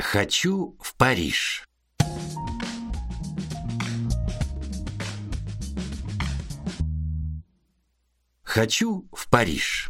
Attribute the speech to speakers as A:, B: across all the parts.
A: Хочу в Париж. Хочу в Париж.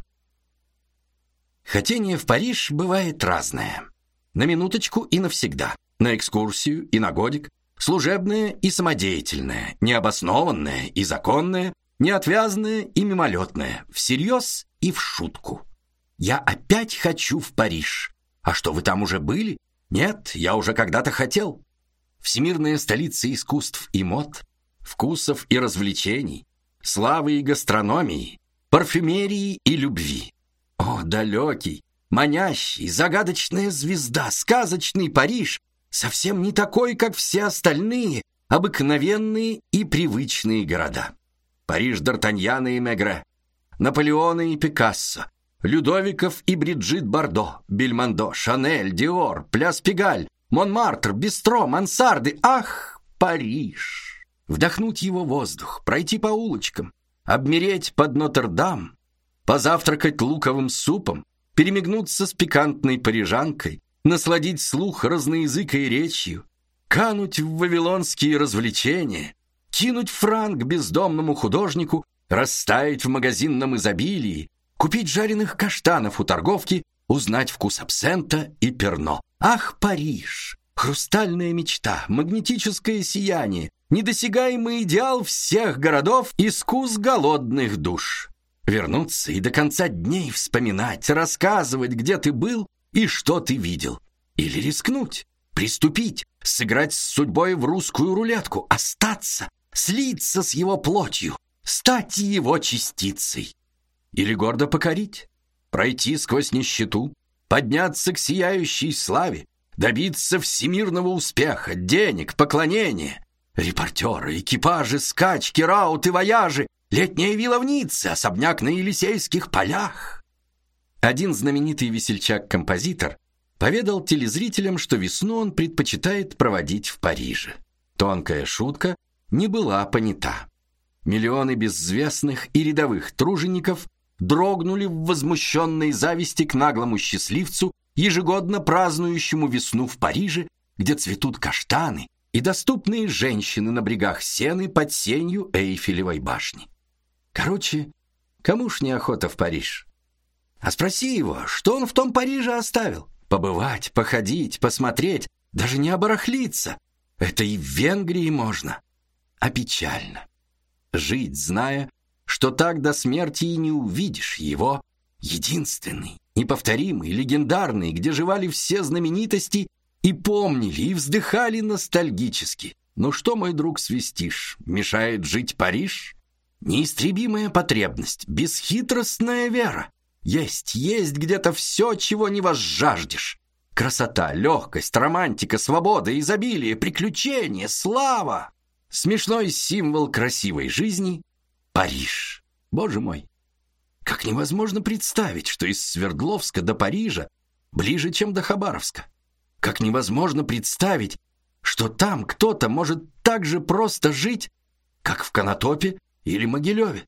A: Хотение в Париж бывает разное. На минуточку и навсегда, на экскурсию и на годик, служебное и самодеятельное, необоснованное и законное, неотвязное и мимолетное, всерьез и в шутку. Я опять хочу в Париж. А что, вы там уже были? Нет, я уже когда-то хотел. Всемирная столица искусств и мод, вкусов и развлечений, славы и гастрономии, парфюмерии и любви. О, далекий, манящий, загадочная звезда, сказочный Париж, совсем не такой, как все остальные, обыкновенные и привычные города. Париж Д'Артаньяна и Мегре, Наполеона и Пикассо, Людовиков и Бриджит Бардо, Бельмондо, Шанель, Диор, Пляс Пигаль, Монмартр, Бистро, мансарды. Ах, Париж! Вдохнуть его воздух, пройти по улочкам, обмереть под Нотр-Дам, позавтракать луковым супом, перемигнуться с пикантной парижанкой, насладить слух разноязыкой речью, кануть в вавилонские развлечения, кинуть франк бездомному художнику, растаять в магазинном изобилии, купить жареных каштанов у торговки, узнать вкус абсента и перно. Ах, Париж! Хрустальная мечта, магнетическое сияние, недосягаемый идеал всех городов, искус голодных душ. Вернуться и до конца дней вспоминать, рассказывать, где ты был и что ты видел. Или рискнуть, приступить, сыграть с судьбой в русскую рулетку, остаться, слиться с его плотью, стать его частицей. Или гордо покорить, пройти сквозь нищету, подняться к сияющей славе, добиться всемирного успеха, денег, поклонения. Репортеры, экипажи, скачки, рауты, вояжи, летняя вилла в Ницце, особняк на Елисейских полях. Один знаменитый весельчак-композитор поведал телезрителям, что весну он предпочитает проводить в Париже. Тонкая шутка не была понята. Миллионы безвестных и рядовых тружеников дрогнули в возмущенной зависти к наглому счастливцу, ежегодно празднующему весну в Париже, где цветут каштаны и доступные женщины на брегах Сены под сенью Эйфелевой башни. Короче, кому ж не охота в Париж? А спроси его, что он в том Париже оставил? Побывать, походить, посмотреть, даже не оборахлиться. Это и в Венгрии можно. А печально. Жить, зная, что так до смерти и не увидишь его, единственный, неповторимый, легендарный, где жевали все знаменитости и помнили, и вздыхали ностальгически. Ну что, мой друг, свистишь? Мешает жить Париж? Неистребимая потребность, бесхитростная вера. Есть где-то все, чего не возжаждешь. Красота, легкость, романтика, свобода, изобилие, приключения, слава. Смешной символ красивой жизни — Париж. Боже мой, как невозможно представить, что из Свердловска до Парижа ближе, чем до Хабаровска. Как невозможно представить, что там кто-то может так же просто жить, как в Конотопе или Могилеве.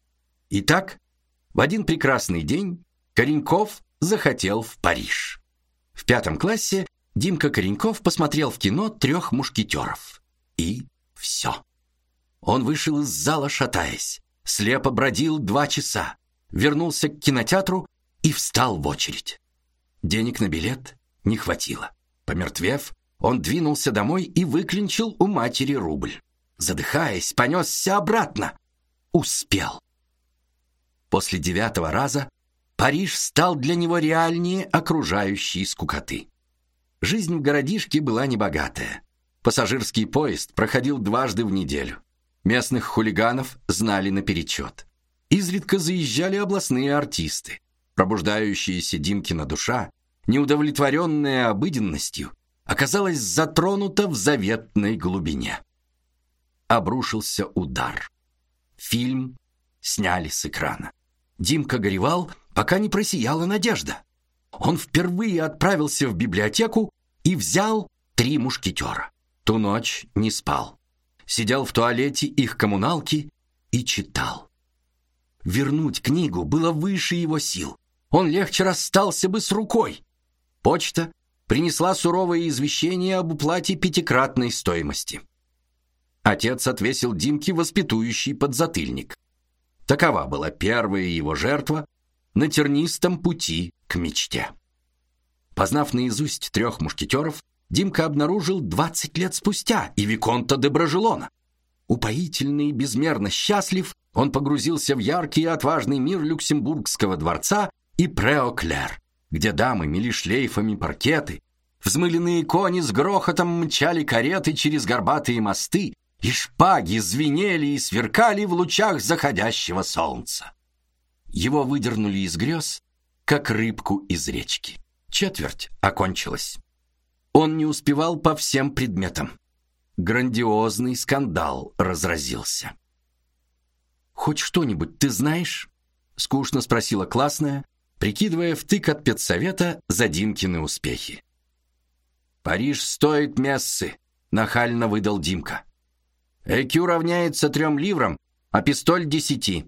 A: Итак, в один прекрасный день Кореньков захотел в Париж. В 5 классе Димка Кореньков посмотрел в кино «Трех мушкетеров». И все. Он вышел из зала, шатаясь, слепо бродил 2 часа, вернулся к кинотеатру и встал в очередь. Денег на билет не хватило. Помертвев, он двинулся домой и выклинчил у матери рубль. Задыхаясь, понесся обратно. Успел. После 9-го раза Париж стал для него реальнее окружающей скукоты. Жизнь в городишке была небогатая. Пассажирский поезд проходил 2 раза в неделю. Местных хулиганов знали наперечет. Изредка заезжали областные артисты. Пробуждающаяся Димкина душа, неудовлетворенная обыденностью, оказалась затронута в заветной глубине. Обрушился удар. Фильм сняли с экрана. Димка горевал, пока не просияла надежда. Он впервые отправился в библиотеку и взял «Три мушкетера». Ту ночь не спал. Сидел в туалете их коммуналки и читал. Вернуть книгу было выше его сил. Он легче расстался бы с рукой. Почта принесла суровое извещение об уплате 5-кратной стоимости. Отец отвесил Димке воспитующий подзатыльник. Такова была первая его жертва на тернистом пути к мечте. Познав наизусть 3 мушкетеров, Димка обнаружил 20 лет спустя и виконта де Брожелона. Упоительный и безмерно счастлив, он погрузился в яркий и отважный мир Люксембургского дворца и Прео-Клер, где дамы мели шлейфами паркеты, взмыленные кони с грохотом мчали кареты через горбатые мосты, и шпаги звенели и сверкали в лучах заходящего солнца. Его выдернули из грез, как рыбку из речки. Четверть окончилась. Он не успевал по всем предметам. Грандиозный скандал разразился. «Хоть что-нибудь ты знаешь?» — скучно спросила классная, прикидывая втык от педсовета за Димкины успехи. «Париж стоит мессы», — нахально выдал Димка. «Экю равняется 3 ливрам, а пистоль 10».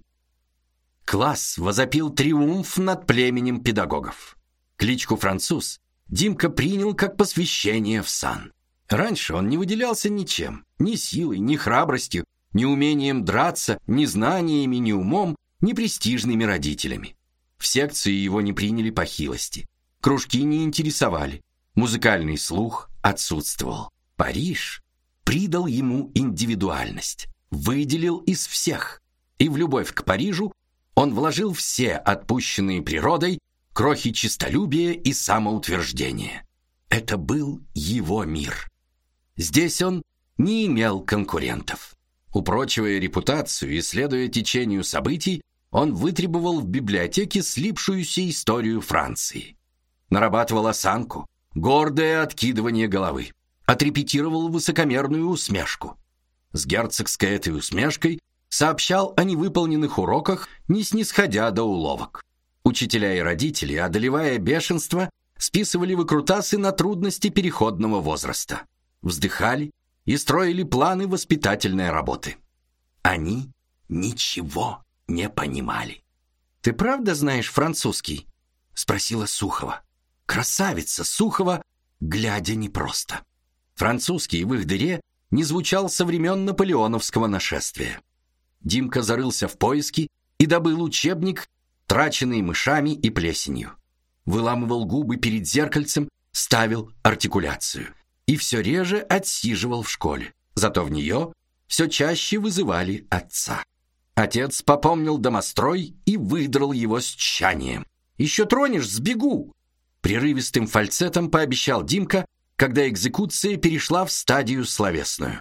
A: Класс возопил триумф над племенем педагогов. Кличку «Француз» Димка принял как посвящение в сан. Раньше он не выделялся ничем, ни силой, ни храбростью, ни умением драться, ни знаниями, ни умом, ни престижными родителями. В секции его не приняли по хилости. Кружки не интересовали. Музыкальный слух отсутствовал. Париж придал ему индивидуальность, выделил из всех. И в любовь к Парижу он вложил все отпущенные природой крохи честолюбия и самоутверждения. Это был его мир. Здесь он не имел конкурентов. Упрочивая репутацию и следуя течению событий, он вытребовал в библиотеке слипшуюся историю Франции. Нарабатывал осанку, гордое откидывание головы. Отрепетировал высокомерную усмешку. С герцогской этой усмешкой сообщал о невыполненных уроках, не снисходя до уловок. Учителя и родители, одолевая бешенство, списывали выкрутасы на трудности переходного возраста. Вздыхали и строили планы воспитательной работы. Они ничего не понимали. «Ты правда знаешь французский?» — спросила Сухова. Красавица Сухова, глядя непросто. Французский в их дыре не звучал со времен наполеоновского нашествия. Димка зарылся в поиски и добыл учебник, траченный мышами и плесенью. Выламывал губы перед зеркальцем, ставил артикуляцию. И все реже отсиживал в школе. Зато в нее все чаще вызывали отца. Отец попомнил домострой и выдрал его с тщанием. «Еще тронешь, сбегу!» Прерывистым фальцетом пообещал Димка, когда экзекуция перешла в стадию словесную.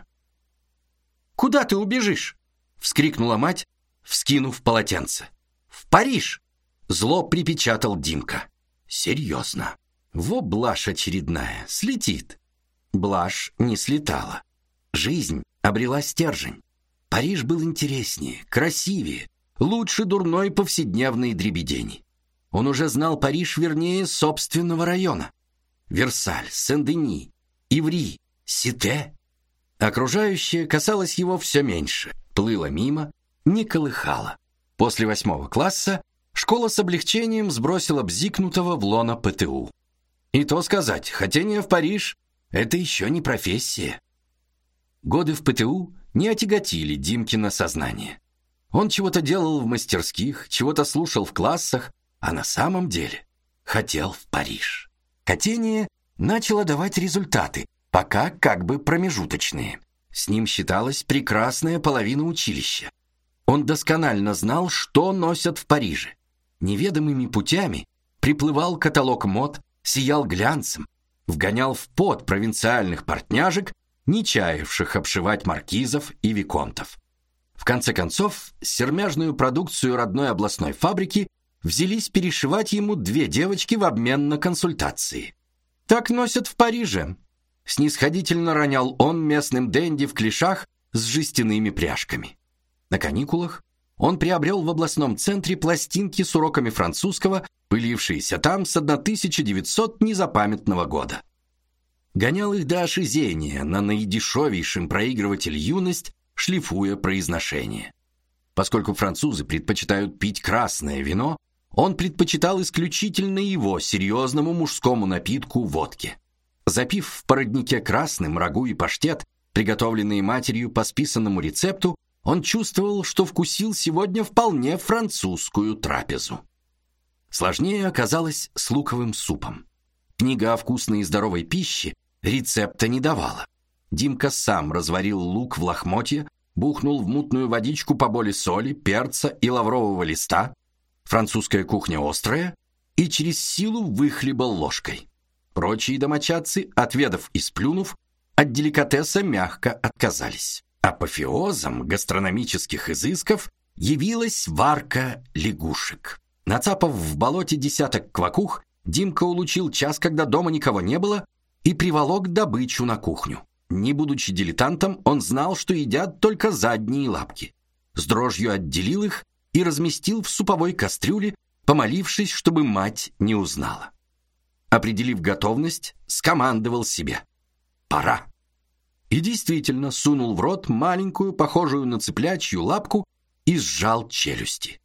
A: «Куда ты убежишь?» — вскрикнула мать, вскинув полотенце. «В Париж!» — зло припечатал Димка. «Серьезно. Во блажь очередная, слетит». Блажь не слетала. Жизнь обрела стержень. Париж был интереснее, красивее, лучше дурной повседневной дребедени. Он уже знал Париж вернее собственного района. Версаль, Сен-Дени, Иври, Сите. Окружающее касалось его все меньше, плыло мимо, не колыхало. После 8 класса школа с облегчением сбросила бзикнутого в лоно ПТУ. И то сказать, хотение в Париж — это еще не профессия. Годы в ПТУ не отяготили Димкино сознание. Он чего-то делал в мастерских, чего-то слушал в классах, а на самом деле хотел в Париж. Хотение начало давать результаты, пока как бы промежуточные. С ним считалась прекрасная половина училища. Он досконально знал, что носят в Париже. Неведомыми путями приплывал каталог мод, сиял глянцем, вгонял в пот провинциальных портняжек, не чаявших обшивать маркизов и виконтов. В конце концов, сермяжную продукцию родной областной фабрики взялись перешивать ему 2 девочки в обмен на консультации. «Так носят в Париже», — снисходительно ронял он местным денди в клешах с жестяными пряжками. На каникулах он приобрел в областном центре пластинки с уроками французского, пылившиеся там с 1900 незапамятного года. Гонял их до ошизения на наидешевейшем проигрыватель «Юность», шлифуя произношение. Поскольку французы предпочитают пить красное вино, он предпочитал исключительно его серьезному мужскому напитку водке. Запив в породнике красным рагу и паштет, приготовленные матерью по списанному рецепту, он чувствовал, что вкусил сегодня вполне французскую трапезу. Сложнее оказалось с луковым супом. Книга о вкусной и здоровой пище рецепта не давала. Димка сам разварил лук в лохмотье, бухнул в мутную водичку поболе соли, перца и лаврового листа. Французская кухня острая, и через силу выхлебал ложкой. Прочие домочадцы, отведав и сплюнув, от деликатеса мягко отказались. Апофеозом гастрономических изысков явилась варка лягушек. Нацапав в болоте десяток квакух, Димка улучил час, когда дома никого не было, и приволок добычу на кухню. Не будучи дилетантом, он знал, что едят только задние лапки. С дрожью отделил их и разместил в суповой кастрюле, помолившись, чтобы мать не узнала. Определив готовность, скомандовал себе: «Пора!» И действительно сунул в рот маленькую, похожую на цыплячью лапку, и сжал челюсти.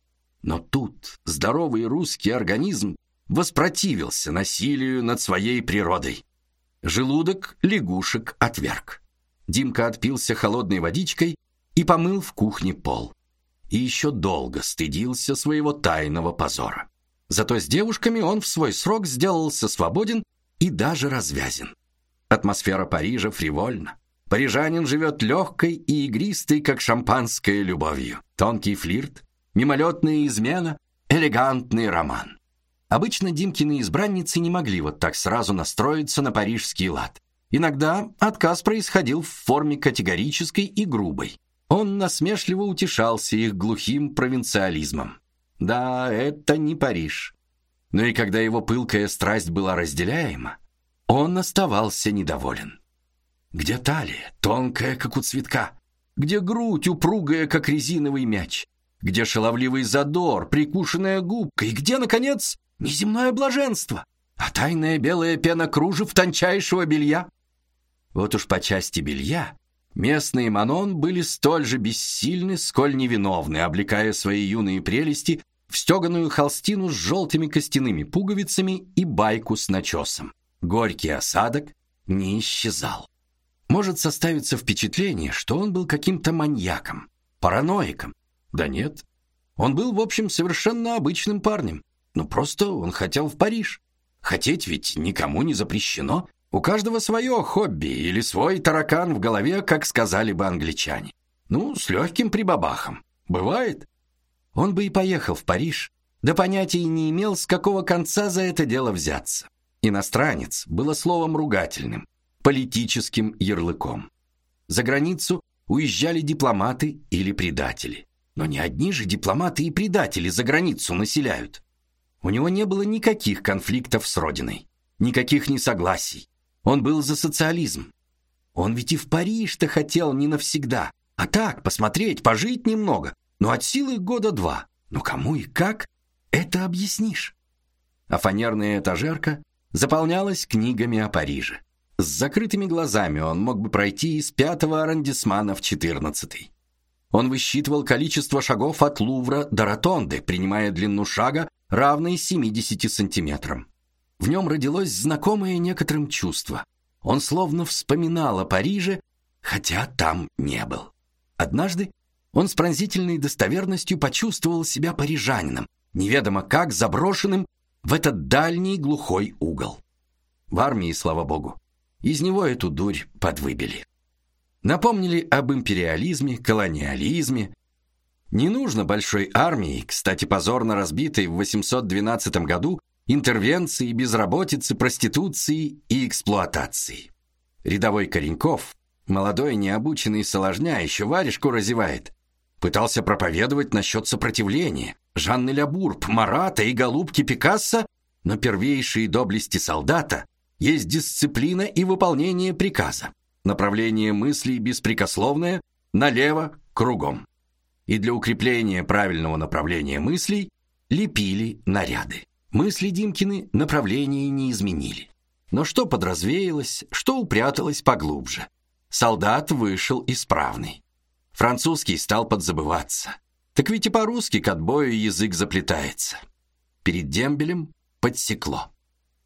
A: Но тут здоровый русский организм воспротивился насилию над своей природой. Желудок лягушек отверг. Димка отпился холодной водичкой и помыл в кухне пол. И еще долго стыдился своего тайного позора. Зато с девушками он в свой срок сделался свободен и даже развязен. Атмосфера Парижа фривольна. Парижанин живет легкой и игристой, как шампанское, любовью. Тонкий флирт, мимолетная измена, элегантный роман. Обычно Димкины избранницы не могли вот так сразу настроиться на парижский лад. Иногда отказ происходил в форме категорической и грубой. Он насмешливо утешался их глухим провинциализмом. Да, это не Париж. Но и когда его пылкая страсть была разделяема, он оставался недоволен. Где талия, тонкая, как у цветка? Где грудь, упругая, как резиновый мяч? Где шаловливый задор, прикушенная губка? И где, наконец, неземное блаженство, а тайная белая пена кружев тончайшего белья? Вот уж по части белья местные Манон были столь же бессильны, сколь невиновны, облекая свои юные прелести в стеганую холстину с желтыми костяными пуговицами и байку с начесом. Горький осадок не исчезал. Может составиться впечатление, что он был каким-то маньяком, параноиком. Да нет, он был, в общем, совершенно обычным парнем. Ну, просто он хотел в Париж. Хотеть ведь никому не запрещено. У каждого свое хобби или свой таракан в голове, как сказали бы англичане. Ну, с легким прибабахом. Бывает. Он бы и поехал в Париж, да понятия не имел, с какого конца за это дело взяться. Иностранец было словом ругательным, политическим ярлыком. За границу уезжали дипломаты или предатели. Но не одни же дипломаты и предатели за границу населяют. У него не было никаких конфликтов с родиной, никаких несогласий. Он был за социализм. Он ведь и в Париж-то хотел не навсегда, а так, посмотреть, пожить немного, но от силы года два. Но кому и как, это объяснишь. А фанерная этажерка заполнялась книгами о Париже. С закрытыми глазами он мог бы пройти из 5-го аррondissement в 14-й. Он высчитывал количество шагов от Лувра до Ротонды, принимая длину шага, равной 70 сантиметрам. В нем родилось знакомое некоторым чувство. Он словно вспоминал о Париже, хотя там не был. Однажды он с пронзительной достоверностью почувствовал себя парижанином, неведомо как заброшенным в этот дальний глухой угол. В армии, слава богу, из него эту дурь подвыбили. Напомнили об империализме, колониализме. Не нужно большой армии, кстати, позорно разбитой в 812 году, интервенции, безработицы, проституции и эксплуатации. Рядовой Кореньков, молодой необученный соложня, еще варежку разевает, пытался проповедовать насчет сопротивления. Жанны Лябурб, Марата и голубки Пикассо, но первейшие доблести солдата есть дисциплина и выполнение приказа. Направление мыслей беспрекословное, налево, кругом. И для укрепления правильного направления мыслей лепили наряды. Мысли Димкины направление не изменили. Но что подразвеялось, что упряталось поглубже. Солдат вышел исправный. Французский стал подзабываться. Так ведь и по-русски к отбою язык заплетается. Перед дембелем подсекло.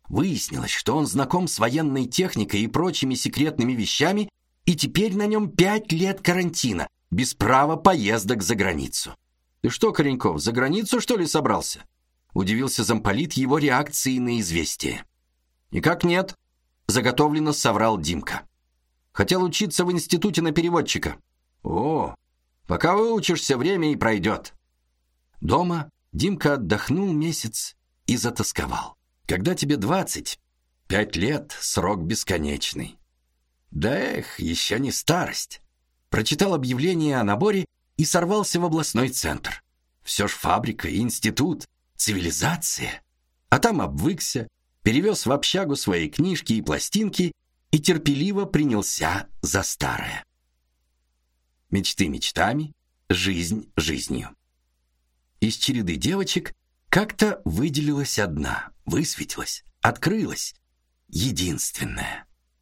A: Выяснилось, что он знаком с военной техникой и прочими секретными вещами, и теперь на нем 5 лет карантина, без права поездок за границу. «Ты что, Кореньков, за границу, что ли, собрался?» Удивился замполит его реакции на известие. «Никак нет», — заготовленно соврал Димка. «Хотел учиться в институте на переводчика». «О, пока выучишься, время и пройдет». Дома Димка отдохнул месяц и затосковал. Когда тебе 20, 5 лет — срок бесконечный. Да эх, еще не старость. Прочитал объявление о наборе и сорвался в областной центр. Все ж фабрика, институт, цивилизация. А там обвыкся, перевез в общагу свои книжки и пластинки и терпеливо принялся за старое. Мечты мечтами, жизнь жизнью. Из череды девочек как-то выделилась одна, высветилась, открылась, единственная.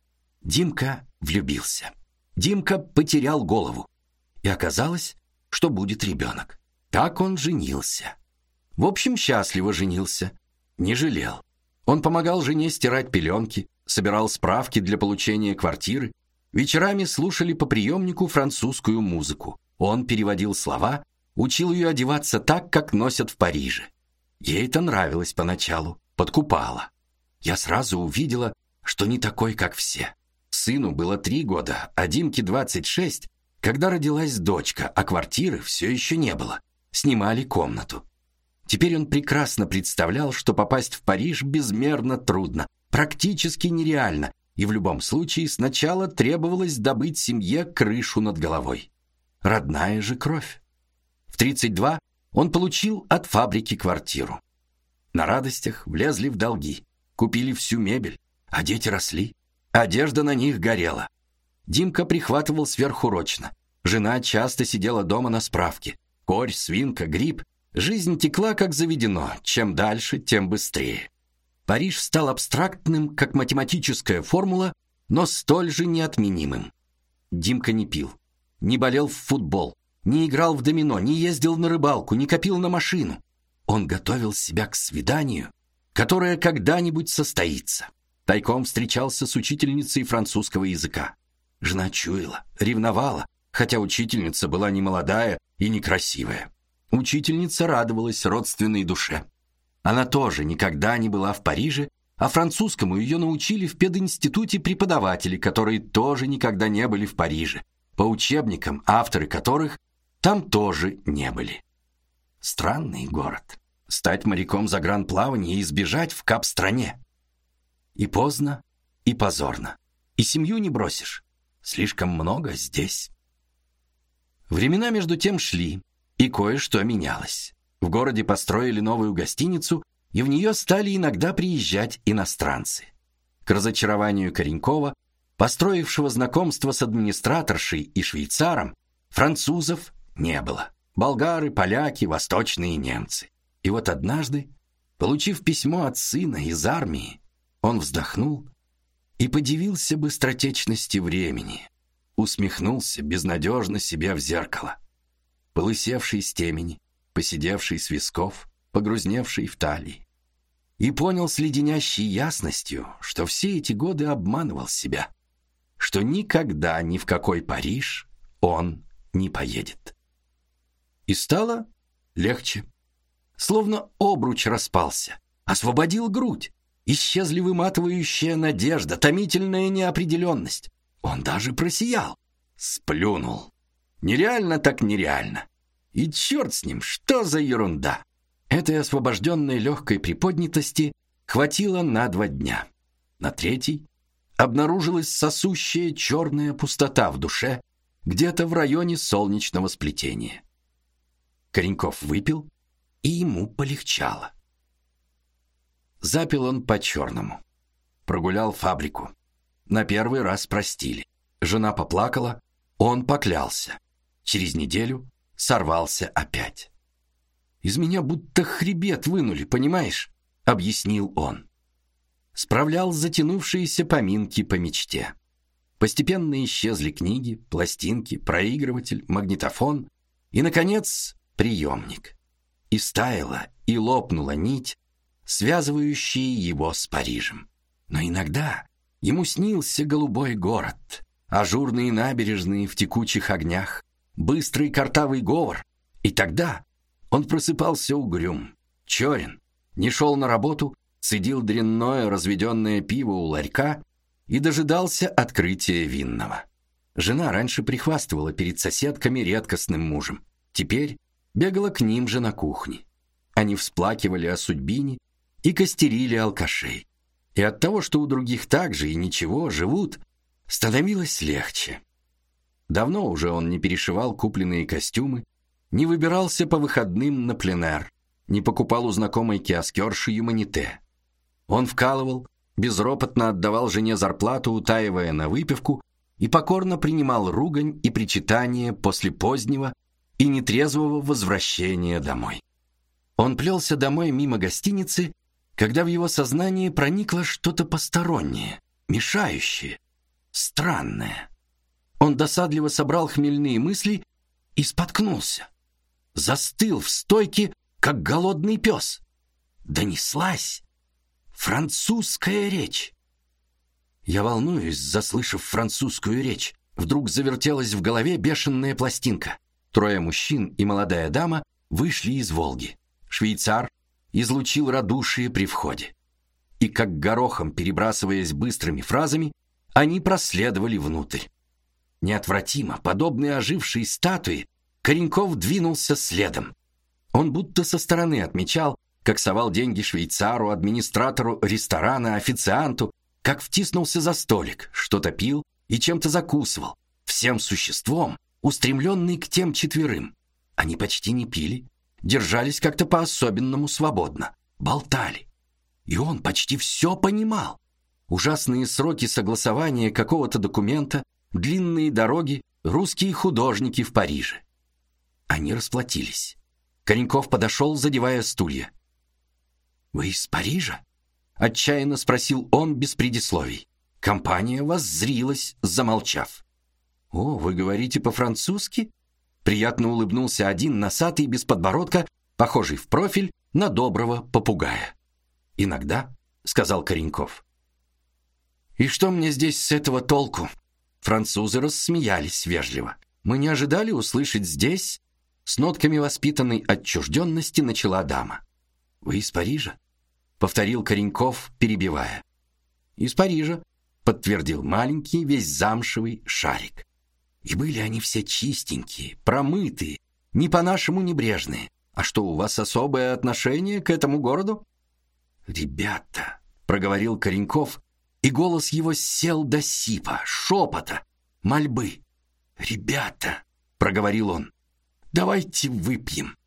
A: Димка влюбился. Димка потерял голову. И оказалось, что будет ребенок. Так он женился. В общем, счастливо женился. Не жалел. Он помогал жене стирать пеленки, собирал справки для получения квартиры. Вечерами слушали по приемнику французскую музыку. Он переводил слова, учил ее одеваться так, как носят в Париже. Ей это нравилось поначалу, подкупало. Я сразу увидела, что не такой, как все. Сыну было 3 года, а Димке 26, когда родилась дочка, а квартиры все еще не было. Снимали комнату. Теперь он прекрасно представлял, что попасть в Париж безмерно трудно, практически нереально, и в любом случае сначала требовалось добыть семье крышу над головой. Родная же кровь. В 32 он получил от фабрики квартиру. На радостях влезли в долги, купили всю мебель, а дети росли. Одежда на них горела. Димка прихватывал сверхурочно. Жена часто сидела дома на справке. Корь, свинка, грипп. Жизнь текла как заведено. Чем дальше, тем быстрее. Париж стал абстрактным, как математическая формула, но столь же неотменимым. Димка не пил, не болел в футбол, не играл в домино, не ездил на рыбалку, не копил на машину. Он готовил себя к свиданию, которое когда-нибудь состоится. Тайком встречался с учительницей французского языка. Жена чуяла, ревновала, хотя учительница была не молодая и некрасивая. Учительница радовалась родственной душе. Она тоже никогда не была в Париже, а французскому ее научили в пединституте преподаватели, которые тоже никогда не были в Париже, по учебникам, авторы которых там тоже не были. Странный город. Стать моряком загранплавания и сбежать в Кап-стране. И поздно, и позорно. И семью не бросишь. Слишком много здесь. Времена между тем шли, и кое-что менялось. В городе построили новую гостиницу, и в нее стали иногда приезжать иностранцы. К разочарованию Коренькова, построившего знакомство с администраторшей и швейцаром, французов не было. Болгары, поляки, восточные немцы. И вот однажды, получив письмо от сына из армии, он вздохнул и подивился быстротечности времени, усмехнулся безнадежно себе в зеркало. Полысевший с темени, поседевший с висков, погрузневший в талии. И понял с леденящей ясностью, что все эти годы обманывал себя, что никогда ни в какой Париж он не поедет. И стало легче. Словно обруч распался, освободил грудь, исчезли выматывающая надежда, томительная неопределенность. Он даже просиял, сплюнул. Нереально так нереально. И черт с ним, что за ерунда. Этой освобожденной легкой приподнятости хватило на 2 дня. На 3-й обнаружилась сосущая черная пустота в душе, где-то в районе солнечного сплетения. Кореньков выпил, и ему полегчало. Запил он по-черному. Прогулял фабрику. На 1-й раз простили. Жена поплакала, он поклялся. Через неделю сорвался опять. «Из меня будто хребет вынули, понимаешь?» — объяснил он. Справлял затянувшиеся поминки по мечте. Постепенно исчезли книги, пластинки, проигрыватель, магнитофон и, наконец, приемник. И стаяла, и лопнула нить, связывающие его с Парижем. Но иногда ему снился голубой город, ажурные набережные в текучих огнях, быстрый картавый говор, и тогда он просыпался угрюм, черен, не шел на работу, цедил дрянное разведенное пиво у ларька и дожидался открытия винного. Жена раньше прихвастывала перед соседками редкостным мужем, теперь бегала к ним же на кухне. Они всплакивали о судьбине и костерили алкашей. И от того, что у других так же и ничего живут, становилось легче. Давно уже он не перешивал купленные костюмы, не выбирался по выходным на пленэр, не покупал у знакомой киоскерши юманите. Он вкалывал, безропотно отдавал жене зарплату, утаивая на выпивку, и покорно принимал ругань и причитания после позднего и нетрезвого возвращения домой. Он плелся домой мимо гостиницы, когда в его сознание проникло что-то постороннее, мешающее, странное. Он досадливо собрал хмельные мысли и споткнулся. Застыл в стойке, как голодный пес. Донеслась французская речь. Я волнуюсь, заслышав французскую речь. Вдруг завертелась в голове бешеная пластинка. 3 мужчин и молодая дама вышли из Волги. Швейцар излучил радушие при входе. И как горохом перебрасываясь быстрыми фразами, они проследовали внутрь. Неотвратимо, подобный ожившей статуе, Кореньков двинулся следом. Он будто со стороны отмечал, как совал деньги швейцару, администратору ресторана, официанту, как втиснулся за столик, что-то пил и чем-то закусывал, всем существом, устремленный к тем 4. Они почти не пили, держались как-то по-особенному свободно, болтали. И он почти все понимал. Ужасные сроки согласования какого-то документа, длинные дороги, русские художники в Париже. Они расплатились. Кореньков подошел, задевая стулья. «Вы из Парижа?» — отчаянно спросил он без предисловий. Компания воззрилась, замолчав. «О, вы говорите по-французски?» Приятно улыбнулся один носатый без подбородка, похожий в профиль на доброго попугая. «Иногда», — сказал Кореньков. «И что мне здесь с этого толку?» Французы рассмеялись вежливо. «Мы не ожидали услышать здесь...» С нотками воспитанной отчужденности начала дама. «Вы из Парижа?» — повторил Кореньков, перебивая. «Из Парижа», — подтвердил маленький, весь замшевый шарик. И были они все чистенькие, промытые, не по-нашему небрежные. А что, у вас особое отношение к этому городу? «Ребята», — проговорил Кореньков, и голос его сел до сипа, шепота, мольбы. «Ребята», — проговорил он, — «давайте выпьем.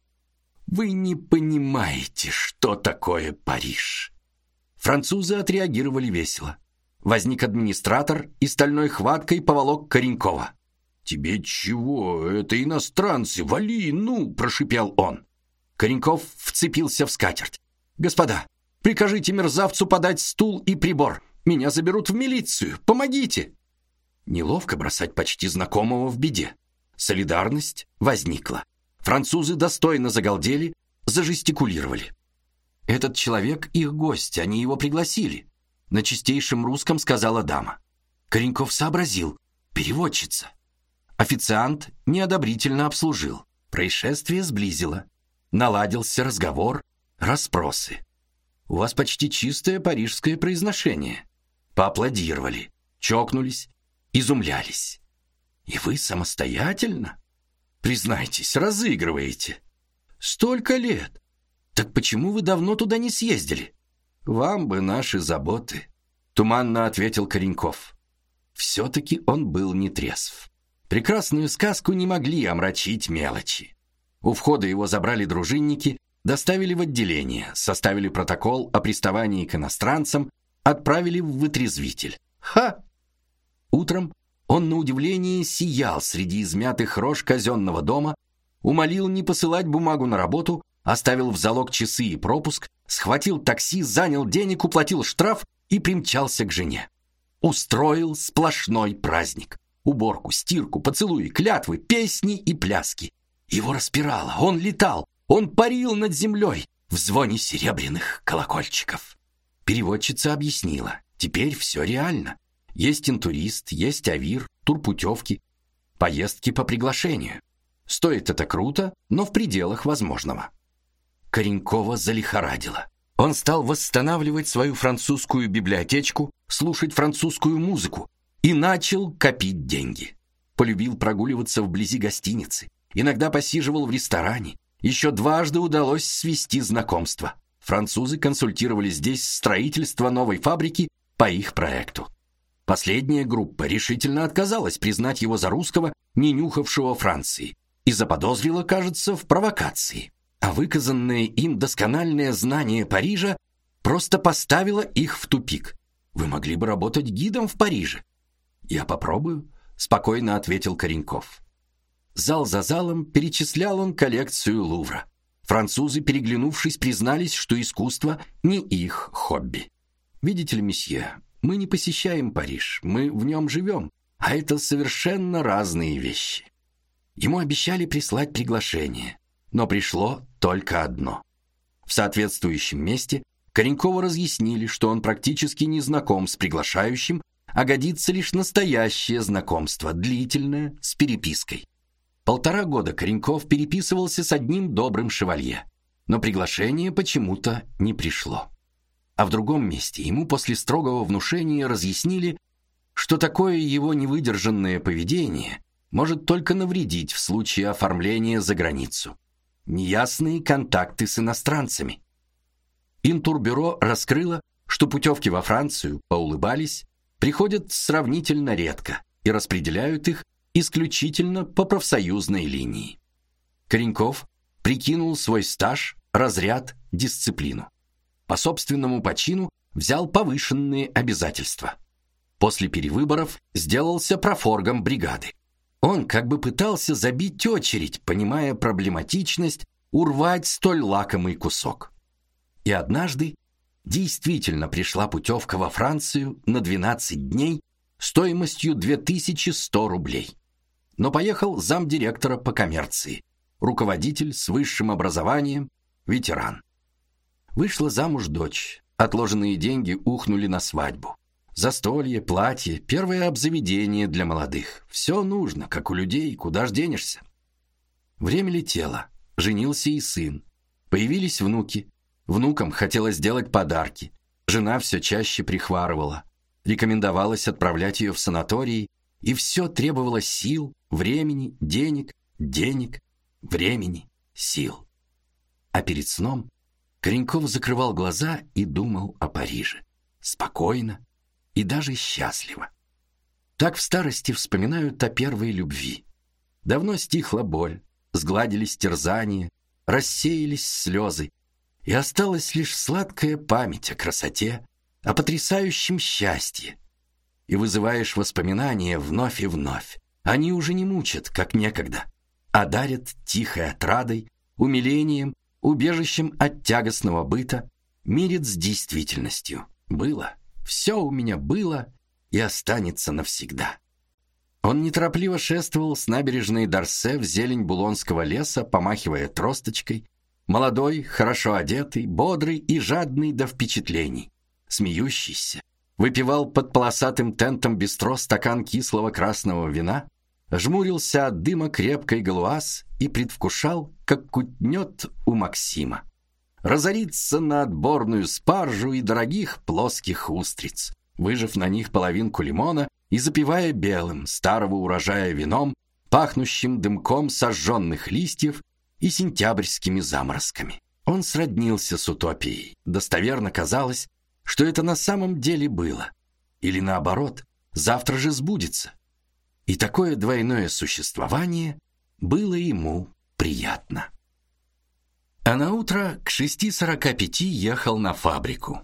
A: Вы не понимаете, что такое Париж». Французы отреагировали весело. Возник администратор и стальной хваткой поволок Коренькова. «Тебе чего? Это иностранцы, вали, ну!» – прошипел он. Кореньков вцепился в скатерть. «Господа, прикажите мерзавцу подать стул и прибор. Меня заберут в милицию. Помогите!» Неловко бросать почти знакомого в беде. Солидарность возникла. Французы достойно загалдели, зажестикулировали. «Этот человек их гость, они его пригласили», — на чистейшем русском сказала дама. Кореньков сообразил. Переводчица. Официант неодобрительно обслужил. Происшествие сблизило. Наладился разговор, расспросы. «У вас почти чистое парижское произношение». Поаплодировали, чокнулись, изумлялись. «И вы самостоятельно? Признайтесь, разыгрываете. Столько лет. Так почему вы давно туда не съездили?» «Вам бы наши заботы», — туманно ответил Кореньков. Все-таки он был нетрезв. Прекрасную сказку не могли омрачить мелочи. У входа его забрали дружинники, доставили в отделение, составили протокол о приставании к иностранцам, отправили в вытрезвитель. Ха! Утром он на удивление сиял среди измятых рож казенного дома, умолил не посылать бумагу на работу, оставил в залог часы и пропуск, схватил такси, занял денег, уплатил штраф и примчался к жене. Устроил сплошной праздник. Уборку, стирку, поцелуи, клятвы, песни и пляски. Его распирало, он летал, он парил над землей, в звоне серебряных колокольчиков. Переводчица объяснила: теперь все реально. Есть интурист, есть авир, турпутевки, поездки по приглашению. Стоит это круто, но в пределах возможного. Коренькова залихорадило. Он стал восстанавливать свою французскую библиотечку, слушать французскую музыку и начал копить деньги. Полюбил прогуливаться вблизи гостиницы, иногда посиживал в ресторане. Еще дважды удалось свести знакомства. Французы консультировали здесь строительство новой фабрики по их проекту. Последняя группа решительно отказалась признать его за русского, не нюхавшего Франции, и заподозрила, кажется, в провокации. А выказанное им доскональное знание Парижа просто поставило их в тупик. Вы могли бы работать гидом в Париже. Я попробую, спокойно ответил Кореньков. Зал за залом перечислял он коллекцию Лувра. Французы, переглянувшись, признались, что искусство не их хобби. Видите ли, месье, мы не посещаем Париж, мы в нем живем, а это совершенно разные вещи. Ему обещали прислать приглашение, но пришло только одно. В соответствующем месте Коренькову разъяснили, что он практически не знаком с приглашающим, а годится лишь настоящее знакомство, длительное, с перепиской. 1,5 года Кореньков переписывался с одним добрым шевалье, но приглашение почему-то не пришло. А в другом месте ему после строгого внушения разъяснили, что такое его невыдержанное поведение может только навредить в случае оформления за границу. Неясные контакты с иностранцами. Интурбюро раскрыло, что путевки во Францию, поулыбались, приходят сравнительно редко и распределяют их исключительно по профсоюзной линии. Кореньков прикинул свой стаж, разряд, дисциплину. По собственному почину взял повышенные обязательства. После перевыборов сделался профоргом бригады. Он как бы пытался забить очередь, понимая проблематичность, урвать столь лакомый кусок. И однажды действительно пришла путевка во Францию на 12 дней стоимостью 2100 рублей. Но поехал замдиректора по коммерции, руководитель с высшим образованием, ветеран. Вышла замуж дочь, отложенные деньги ухнули на свадьбу. Застолье, платье, первое обзаведение для молодых. Все нужно, как у людей, куда ж денешься. Время летело, женился и сын. Появились внуки. Внукам хотелось сделать подарки. Жена все чаще прихварывала. Рекомендовалось отправлять ее в санатории, и все требовало сил, времени, денег, времени, сил. А перед сном Кореньков закрывал глаза и думал о Париже. Спокойно и даже счастливо. Так в старости вспоминают о первой любви. Давно стихла боль, сгладились терзания, рассеялись слезы, и осталась лишь сладкая память о красоте, о потрясающем счастье. И вызываешь воспоминания вновь и вновь. Они уже не мучат, как некогда, а дарят тихой отрадой, умилением, убежищем от тягостного быта, мирят с действительностью. Было, все у меня было и останется навсегда. Он неторопливо шествовал с набережной Дарсе в зелень Булонского леса, помахивая тросточкой, молодой, хорошо одетый, бодрый и жадный до впечатлений, смеющийся, выпивал под полосатым тентом бистро стакан кислого красного вина, жмурился от дыма крепкой галуаз и предвкушал, как кутнет у Максима. Разориться на отборную спаржу и дорогих плоских устриц, выжав на них половинку лимона и запивая белым, старого урожая вином, пахнущим дымком сожженных листьев и сентябрьскими заморозками. Он сроднился с утопией. Достоверно казалось, что это на самом деле было. Или наоборот, завтра же сбудется. И такое двойное существование было ему приятно. А на утро к 6:45 ехал на фабрику.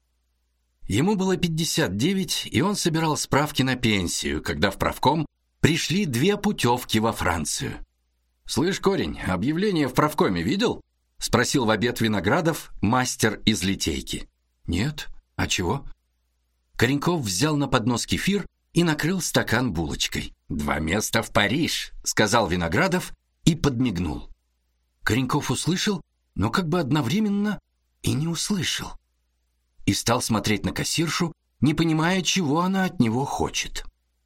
A: Ему было 59, и он собирал справки на пенсию, когда в правком пришли 2 путевки во Францию. «Слышь, корень, объявление в правкоме видел?» — спросил в обед Виноградов, мастер из литейки. «Нет. А чего?» Кореньков взял на поднос кефир и накрыл стакан булочкой. 2 места в Париж», — сказал Виноградов и подмигнул. Кореньков услышал, но как бы одновременно и не услышал. И стал смотреть на кассиршу, не понимая, чего она от него хочет.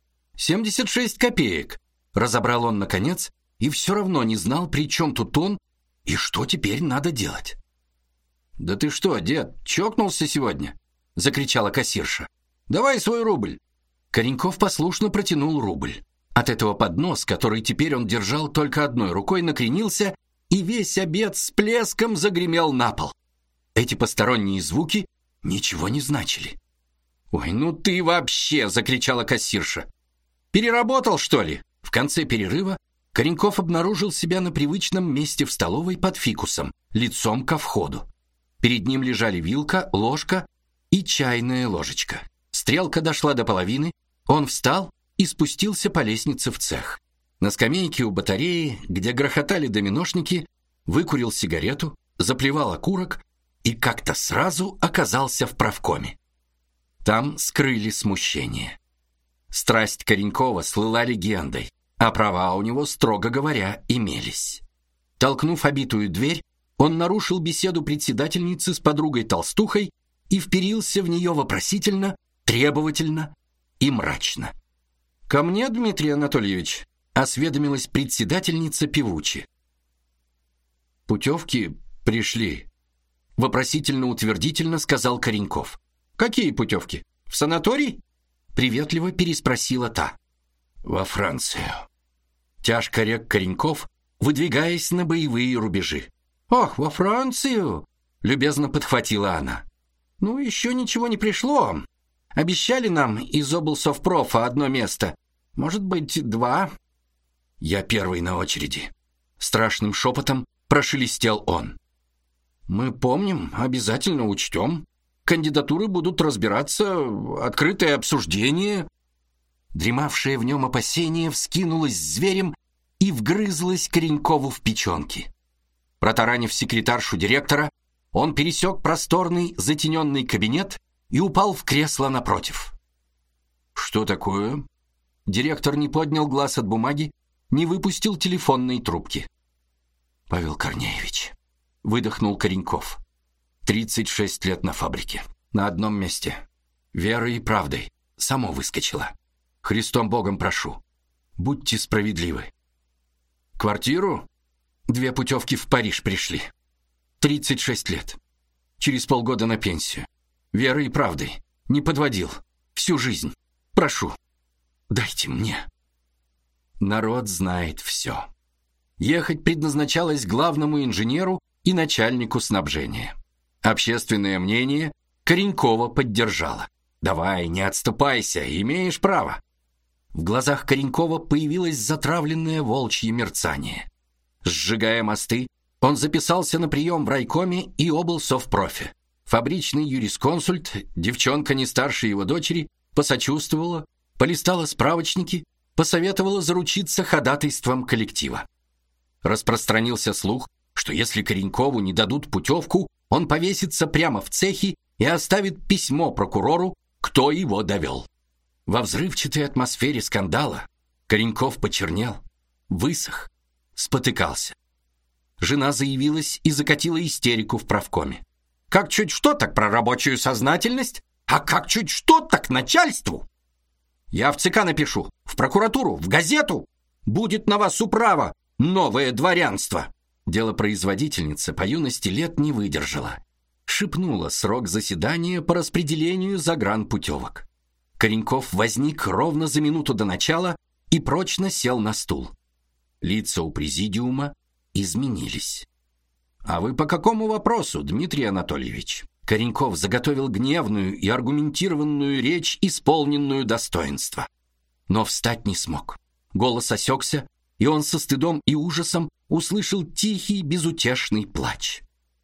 A: 76 копеек, разобрал он наконец, и все равно не знал, при чем тут он и что теперь надо делать. «Да ты что, дед, чокнулся сегодня?» — закричала кассирша. «Давай свой рубль». Кореньков послушно протянул рубль. От этого поднос, который теперь он держал только одной рукой, накренился, и весь обед с плеском загремел на пол. Эти посторонние звуки ничего не значили. «Ой, ну ты вообще!» — закричала кассирша. «Переработал, что ли?» В конце перерыва Кореньков обнаружил себя на привычном месте в столовой под фикусом, лицом ко входу. Перед ним лежали вилка, ложка и чайная ложечка. Стрелка дошла до половины, он встал и спустился по лестнице в цех. На скамейке у батареи, где грохотали доминошники, выкурил сигарету, заплевал окурок и как-то сразу оказался в правкоме. Там скрыли смущение. Страсть Коренькова слыла легендой, а права у него, строго говоря, имелись. Толкнув обитую дверь, он нарушил беседу председательницы с подругой-толстухой и вперился в нее вопросительно, требовательно и мрачно. «Ко мне, Дмитрий Анатольевич?» — осведомилась председательница певуче. «Путевки пришли», — вопросительно-утвердительно сказал Кореньков. «Какие путевки? В санаторий?» — приветливо переспросила та. «Во Францию». Тяжко рек Кореньков, выдвигаясь на боевые рубежи. «Ох, во Францию!» — любезно подхватила она. «Ну, еще ничего не пришло. Обещали нам из облсовпрофа одно место. Может быть, два?» «Я первый на очереди», — страшным шепотом прошелестел он. «Мы помним, обязательно учтем. Кандидатуры будут разбираться, открытое обсуждение». Дремавшее в нем опасение вскинулось зверем и вгрызлось Коренькову в печенки. Протаранив секретаршу директора, он пересек просторный затененный кабинет и упал в кресло напротив. «Что такое?» Директор не поднял глаз от бумаги, не выпустил телефонной трубки. «Павел Корнеевич», — выдохнул Кореньков. 36 лет на фабрике, на одном месте. Верой и правдой, само выскочило. Христом Богом прошу, будьте справедливы. Квартиру? 2 путевки в Париж пришли. 36 лет. Через полгода на пенсию. Верой и правдой. Не подводил. Всю жизнь. Прошу, дайте мне». Народ знает все. Ехать предназначалось главному инженеру и начальнику снабжения. Общественное мнение Коренькова поддержало. «Давай, не отступайся, имеешь право». В глазах Коренькова появилось затравленное волчье мерцание. Сжигая мосты, он записался на прием в райкоме и облсовпрофе. Фабричный юрисконсульт, девчонка не старше его дочери, посочувствовала, полистала справочники, посоветовала заручиться ходатайством коллектива. Распространился слух, что если Коренькову не дадут путевку, он повесится прямо в цехе и оставит письмо прокурору, кто его довел. Во взрывчатой атмосфере скандала Кореньков почернел, высох, спотыкался. Жена заявилась и закатила истерику в правкоме. «Как чуть что, так про рабочую сознательность, а как чуть что, так начальству. Я в ЦК напишу, в прокуратуру, в газету. Будет на вас управа, новое дворянство». Делопроизводительница по юности лет не выдержала. Шепнула срок заседания по распределению загранпутевок. Кореньков возник ровно за минуту до начала и прочно сел на стул. Лица у президиума изменились. «А вы по какому вопросу, Дмитрий Анатольевич?» Кореньков заготовил гневную и аргументированную речь, исполненную достоинства. Но встать не смог. Голос осекся, и он со стыдом и ужасом услышал тихий, безутешный плач.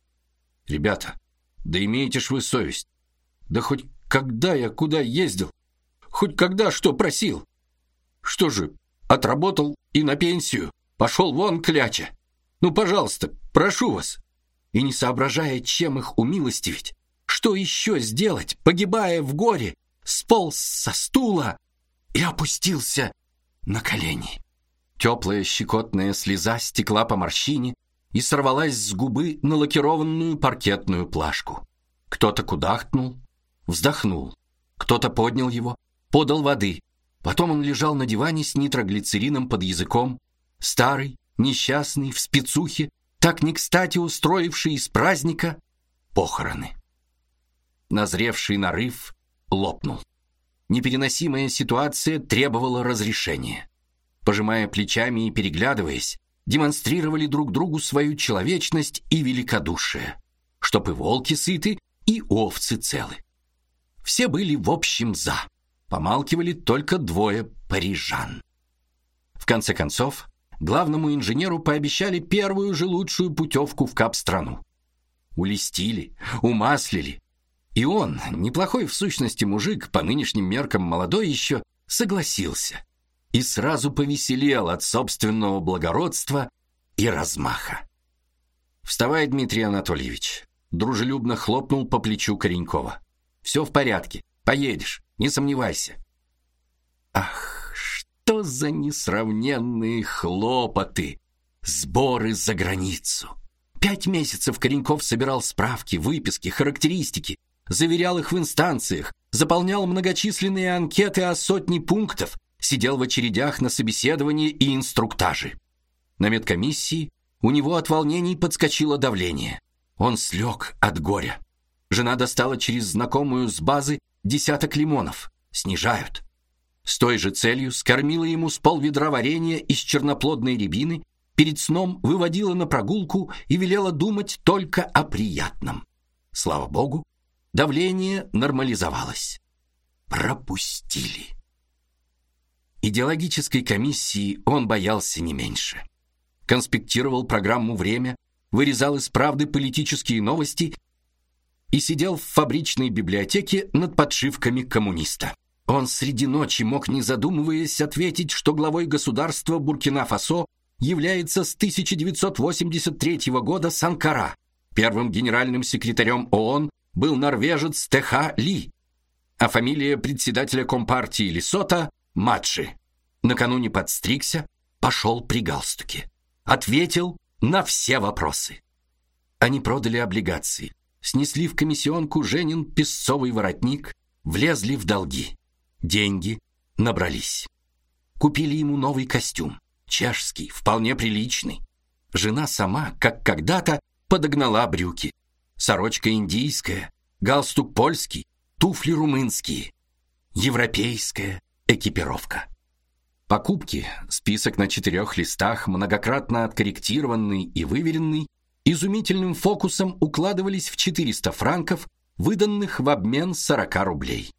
A: «Ребята, да имеете ж вы совесть. Да хоть когда я куда ездил, хоть когда что просил. Что же, отработал и на пенсию, пошел вон кляча. Ну, пожалуйста, прошу вас». И не соображая, чем их умилостивить, что еще сделать, погибая в горе, сполз со стула и опустился на колени. Теплая щекотная слеза стекла по морщине, и сорвалась с губы на лакированную паркетную плашку. Кто-то кудахтнул, вздохнул. Кто-то поднял его, подал воды. Потом он лежал на диване с нитроглицерином под языком, старый, несчастный, в спецухе, так не кстати устроивший из праздника похороны. Назревший нарыв лопнул. Непереносимая ситуация требовала разрешения. Пожимая плечами и переглядываясь, демонстрировали друг другу свою человечность и великодушие, чтоб и волки сыты, и овцы целы. Все были в общем за. Помалкивали только двое парижан. В конце концов, главному инженеру пообещали первую же лучшую путевку в Кап-страну. Улестили, умаслили. И он, неплохой в сущности мужик, по нынешним меркам молодой еще, согласился. И сразу повеселел от собственного благородства и размаха. «Вставай, Дмитрий Анатольевич», — дружелюбно хлопнул по плечу Коренькова. «Все в порядке, поедешь, не сомневайся». Ах, что за несравненные хлопоты! Сборы за границу! 5 месяцев Кореньков собирал справки, выписки, характеристики, заверял их в инстанциях, заполнял многочисленные анкеты о сотне пунктов, сидел в очередях на собеседования и инструктажи. На медкомиссии у него от волнений подскочило давление. Он слег от горя. Жена достала через знакомую с базы 10 лимонов. Снижают. С той же целью скормила ему с полведра варенья из черноплодной рябины, перед сном выводила на прогулку и велела думать только о приятном. Слава богу, давление нормализовалось. Пропустили. Идеологической комиссии он боялся не меньше. Конспектировал программу «Время», вырезал из «Правды» политические новости и сидел в фабричной библиотеке над подшивками коммуниста. Он среди ночи мог, не задумываясь, ответить, что главой государства Буркина-Фасо является с 1983 года Санкара. Первым генеральным секретарем ООН был норвежец Т.Х. Ли, а фамилия председателя Компартии Лесото – Матши. Накануне подстригся, пошел при галстуке. Ответил на все вопросы. Они продали облигации, снесли в комиссионку Женин песцовый воротник, влезли в долги. Деньги набрались. Купили ему новый костюм, чешский, вполне приличный. Жена сама, как когда-то, подогнала брюки. Сорочка индийская, галстук польский, туфли румынские. Европейская экипировка. Покупки, список на 4 листах, многократно откорректированный и выверенный, изумительным фокусом укладывались в 400 франков, выданных в обмен 40 рублей.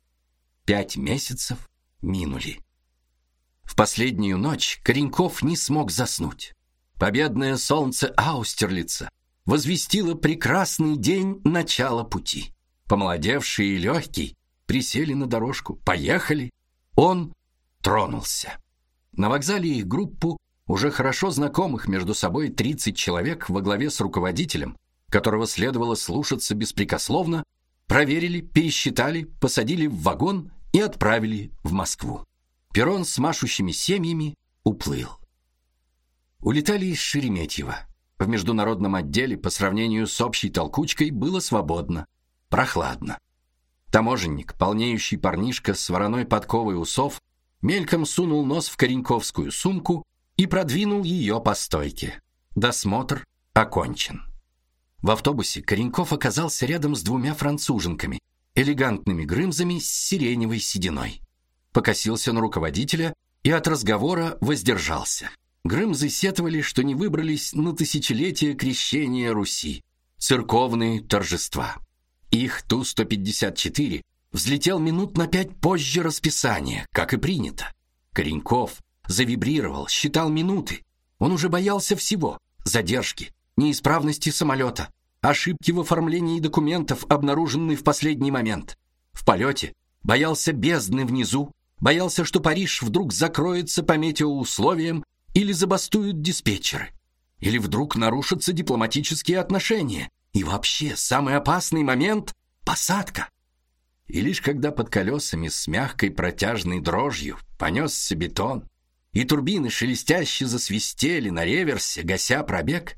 A: 5 месяцев минули. В последнюю ночь Кореньков не смог заснуть. Победное солнце Аустерлица возвестило прекрасный день начала пути. Помолодевший и легкий присели на дорожку, поехали. Он тронулся. На вокзале их группу, уже хорошо знакомых между собой 30 человек во главе с руководителем, которого следовало слушаться беспрекословно, проверили, пересчитали, посадили в вагон и отправили в Москву. Перрон с машущими семьями уплыл. Улетали из Шереметьево. В международном отделе по сравнению с общей толкучкой было свободно, прохладно. Таможенник, полнеющий парнишка с вороной подковой усов, мельком сунул нос в кореньковскую сумку и продвинул ее по стойке. Досмотр окончен. В автобусе Кореньков оказался рядом с 2 француженками, элегантными грымзами с сиреневой сединой. Покосился на руководителя и от разговора воздержался. Грымзы сетовали, что не выбрались на тысячелетие крещения Руси, церковные торжества. Их Ту-154 взлетел минут на 5 позже расписания, как и принято. Кореньков завибрировал, считал минуты. Он уже боялся всего: задержки, неисправности самолета, ошибки в оформлении документов, обнаруженные в последний момент. В полете боялся бездны внизу, боялся, что Париж вдруг закроется по метеоусловиям или забастуют диспетчеры, или вдруг нарушатся дипломатические отношения. И вообще, самый опасный момент — посадка. И лишь когда под колесами с мягкой протяжной дрожью понесся бетон, и турбины шелестяще засвистели на реверсе, гася пробег,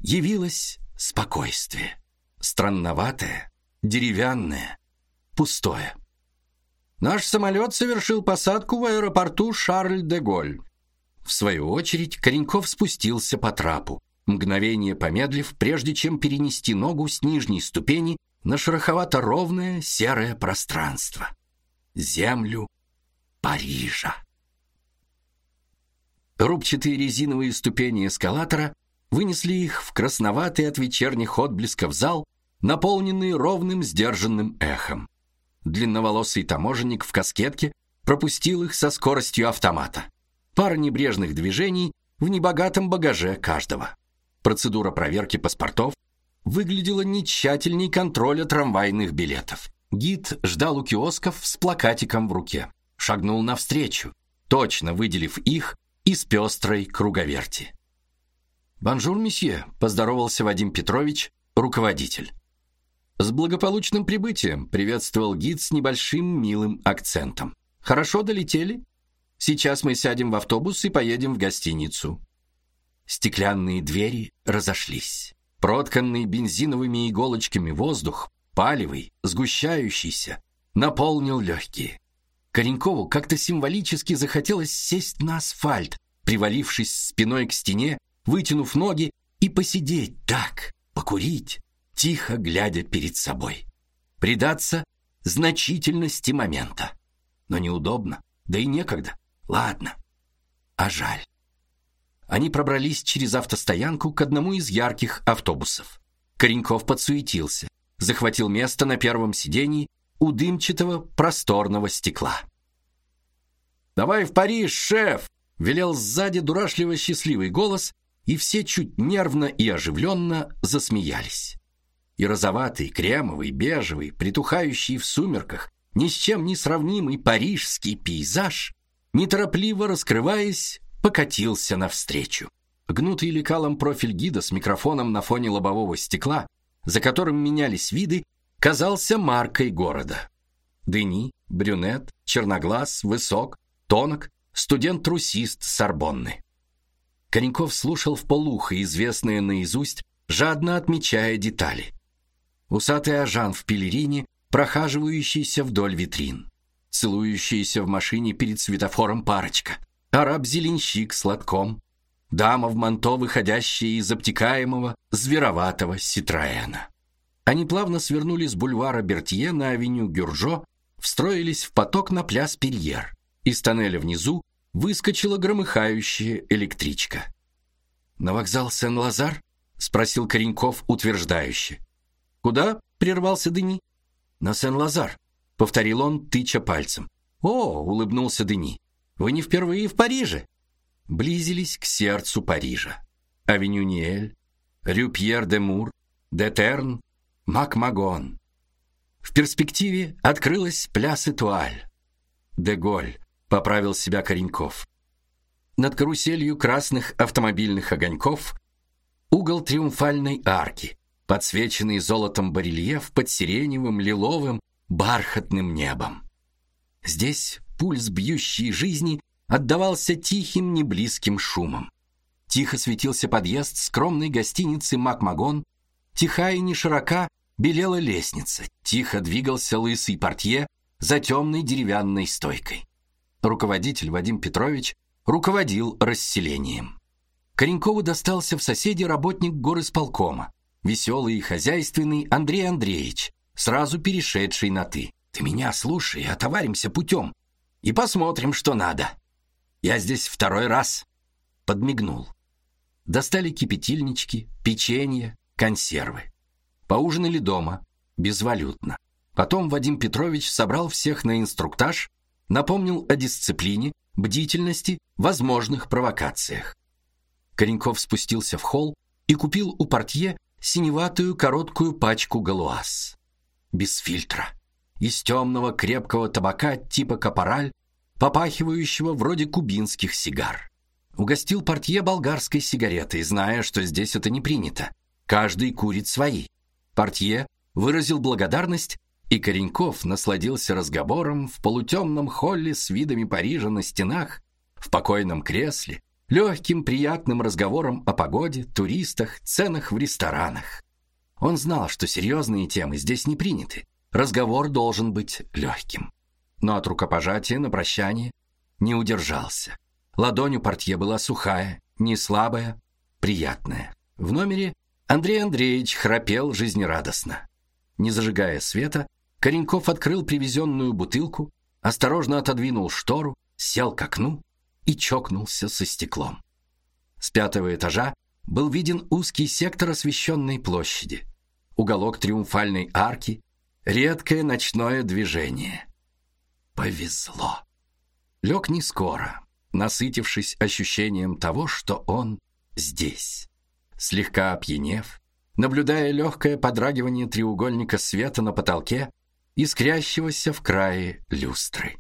A: явилось спокойствие. Странноватое, деревянное, пустое. Наш самолет совершил посадку в аэропорту Шарль-де-Голь. В свою очередь Кореньков спустился по трапу, мгновение помедлив, прежде чем перенести ногу с нижней ступени на шероховато-ровное серое пространство. Землю Парижа. Рубчатые резиновые ступени эскалатора вынесли их в красноватый от вечерних отблесков зал, наполненный ровным сдержанным эхом. Длинноволосый таможенник в каскетке пропустил их со скоростью автомата. Пара небрежных движений в небогатом багаже каждого. Процедура проверки паспортов выглядела не тщательней контроля трамвайных билетов. Гид ждал у киосков с плакатиком в руке. Шагнул навстречу, точно выделив их из пестрой круговерти. «Бонжур, месье», — поздоровался Вадим Петрович, руководитель. «С благополучным прибытием», — приветствовал гид с небольшим милым акцентом. «Хорошо долетели? Сейчас мы сядем в автобус и поедем в гостиницу». Стеклянные двери разошлись. Протканный бензиновыми иголочками воздух, палевый, сгущающийся, наполнил легкие. Коренькову как-то символически захотелось сесть на асфальт, привалившись спиной к стене, вытянув ноги и посидеть так, покурить, тихо глядя перед собой. Предаться значительности момента. Но неудобно, да и некогда. Ладно, а жаль. Они пробрались через автостоянку к одному из ярких автобусов. Кореньков подсуетился, захватил место на первом сиденье у дымчатого просторного стекла. «Давай в Париж, шеф!» — велел сзади дурашливо счастливый голос, и все чуть нервно и оживленно засмеялись. И розоватый, кремовый, бежевый, притухающий в сумерках, ни с чем не сравнимый парижский пейзаж, неторопливо раскрываясь, покатился навстречу. Гнутый лекалом профиль гида с микрофоном на фоне лобового стекла, за которым менялись виды, казался маркой города. Дени, брюнет, черноглаз, высок, тонок, студент-трусист Сорбонны. Кореньков слушал вполуха известное наизусть, жадно отмечая детали. Усатый ажан в пелерине, прохаживающийся вдоль витрин. Целующаяся в машине перед светофором парочка. Араб-зеленщик с лотком. Дама в манто, выходящая из обтекаемого, звероватого Ситроэна. Они плавно свернули с бульвара Бертье на авеню Гюржо, встроились в поток на пляс Пильер. Из тоннеля внизу выскочила громыхающая электричка. «На вокзал Сен-Лазар?» — спросил Кореньков утверждающе. «Куда?» — прервался Дени. «На Сен-Лазар», — повторил он, тыча пальцем. «О!» — улыбнулся Дени. «Вы не впервые в Париже?» Близились к сердцу Парижа. Авеню Ниэль, Рю Пьер-де-Мур, де-Терн, Макмагон. В перспективе открылась пляс Этуаль. Де-Голь, поправил себя Кореньков. Над каруселью красных автомобильных огоньков угол триумфальной арки, подсвеченный золотом барельеф под сиреневым, лиловым, бархатным небом. Здесь пульс бьющей жизни отдавался тихим, неблизким шумом. Тихо светился подъезд скромной гостиницы Макмагон, тиха и не широка белела лестница, тихо двигался лысый портье за темной деревянной стойкой. Руководитель Вадим Петрович руководил расселением. Коренькову достался в соседи работник горисполкома, веселый и хозяйственный Андрей Андреевич, сразу перешедший на «ты». «Ты меня слушай, отоваримся путем и посмотрим, что надо. Я здесь второй раз», — подмигнул. Достали кипятильнички, печенье, консервы. Поужинали дома, безвалютно. Потом Вадим Петрович собрал всех на инструктаж, напомнил о дисциплине, бдительности, возможных провокациях. Кореньков спустился в холл и купил у портье синеватую короткую пачку галуаз. Без фильтра. Из темного крепкого табака типа капораль, попахивающего вроде кубинских сигар. Угостил портье болгарской сигаретой, зная, что здесь это не принято. Каждый курит свои. Портье выразил благодарность, и Кореньков насладился разговором в полутемном холле с видами Парижа на стенах, в покойном кресле, легким, приятным разговором о погоде, туристах, ценах в ресторанах. Он знал, что серьезные темы здесь не приняты. Разговор должен быть легким. Но от рукопожатия на прощание не удержался. Ладонь у портье была сухая, не слабая, приятная. В номере Андрей Андреевич храпел жизнерадостно. Не зажигая света, Кореньков открыл привезенную бутылку, осторожно отодвинул штору, сел к окну и чокнулся со стеклом. С 5-го этажа был виден узкий сектор освещенной площади, уголок Триумфальной арки, редкое ночное движение. Повезло. Лег не скоро, насытившись ощущением того, что он здесь. Слегка опьянев, наблюдая легкое подрагивание треугольника света на потолке, искрящегося в крае люстры.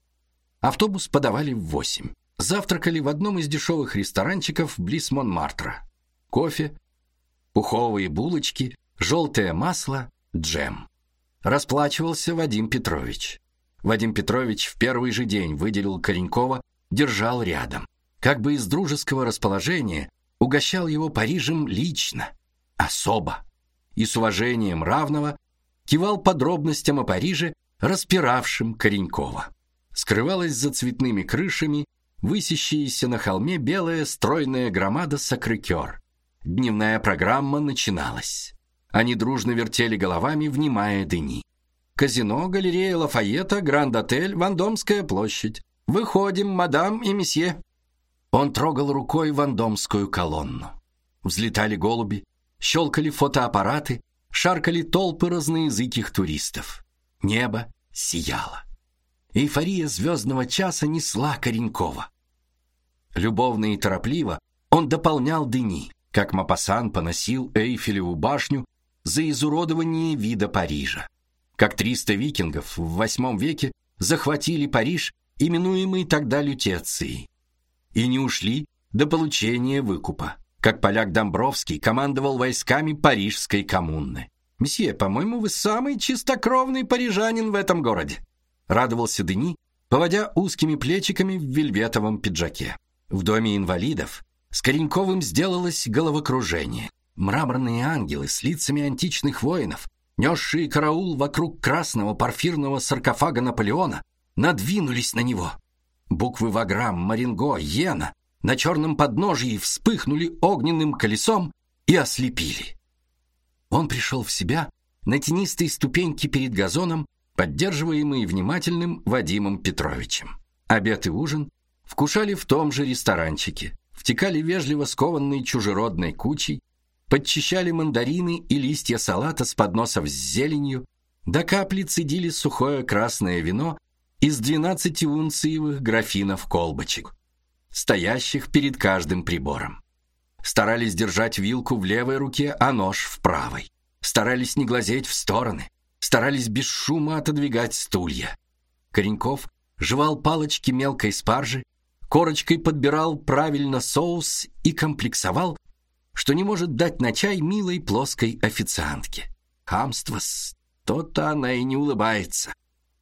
A: Автобус подавали в 8. Завтракали в одном из дешевых ресторанчиков близ Монмартра. Кофе, пуховые булочки, желтое масло, джем. Расплачивался Вадим Петрович. Вадим Петрович в первый же день выделил Коренькова, держал рядом. Как бы из дружеского расположения угощал его Парижем лично, особо. И с уважением равного кивал подробностям о Париже, распиравшим Коренькова. Скрывалась за цветными крышами высящаяся на холме белая стройная громада Сакрэ-Кёр. Дневная программа начиналась. Они дружно вертели головами, внимая Дени. Казино, галерея Лафайета, Гранд-отель, Вандомская площадь. Выходим, мадам и месье. Он трогал рукой Вандомскую колонну. Взлетали голуби, щелкали фотоаппараты, шаркали толпы разноязыких туристов. Небо сияло. Эйфория звездного часа несла Коренькова. Любовно и торопливо он дополнял Дени, как Мопассан поносил Эйфелеву башню за изуродование вида Парижа. Как 300 викингов в VIII веке захватили Париж, именуемый тогда Лютецией, и не ушли до получения выкупа. Как поляк Домбровский командовал войсками парижской коммуны. «Месье, по-моему, вы самый чистокровный парижанин в этом городе», радовался Дени, поводя узкими плечиками в вельветовом пиджаке. В доме инвалидов с Кореньковым сделалось головокружение. Мраморные ангелы с лицами античных воинов, несшие караул вокруг красного порфирного саркофага Наполеона, надвинулись на него. Буквы Ваграм, Маринго, Йена на черном подножии вспыхнули огненным колесом и ослепили. Он пришел в себя на тенистой ступеньке перед газоном, поддерживаемый внимательным Вадимом Петровичем. Обед и ужин вкушали в том же ресторанчике, втекали вежливо скованной чужеродной кучей, подчищали мандарины и листья салата с подносов с зеленью, до капли цедили сухое красное вино из 12-унциевых графинов колбочек, стоящих перед каждым прибором. Старались держать вилку в левой руке, а нож в правой. Старались не глазеть в стороны. Старались без шума отодвигать стулья. Кореньков жевал палочки мелкой спаржи, корочкой подбирал правильно соус и комплексовал, что не может дать на чай милой плоской официантке. Хамство-с, то-то она и не улыбается.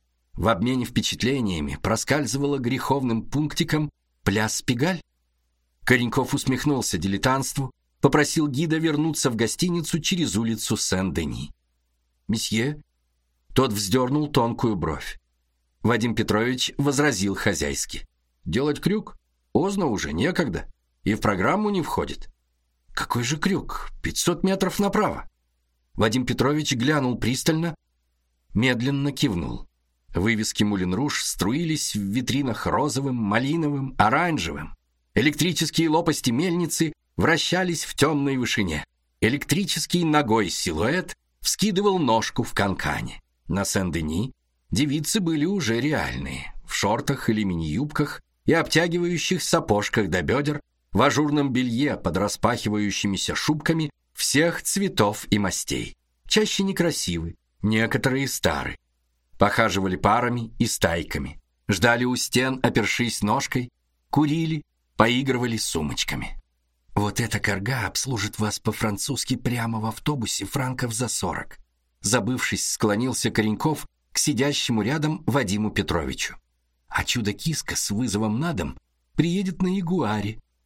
A: В обмене впечатлениями проскальзывало греховным пунктиком «Пляс Пигаль». Кореньков усмехнулся дилетантству, попросил гида вернуться в гостиницу через улицу Сен-Дени. «Месье?» Тот вздернул тонкую бровь. Вадим Петрович возразил хозяйски: «Делать крюк? Поздно уже, некогда. И в программу не входит». «Какой же крюк? 500 метров направо». Вадим Петрович глянул пристально, медленно кивнул. Вывески Мулен Руж струились в витринах розовым, малиновым, оранжевым. Электрические лопасти мельницы вращались в темной вышине. Электрический ногой силуэт вскидывал ножку в канкане. На Сен-Дени девицы были уже реальные, в шортах или мини-юбках и обтягивающих сапожках до бедер, в ажурном белье под распахивающимися шубками всех цветов и мастей. Чаще некрасивы, некоторые стары. Похаживали парами и стайками, ждали у стен, опершись ножкой, курили, поигрывали сумочками. «Вот эта карга обслужит вас по-французски прямо в автобусе франков за 40. Забывшись, склонился Кореньков к сидящему рядом Вадиму Петровичу. «А чудо-киска с вызовом на дом приедет на Ягуаре,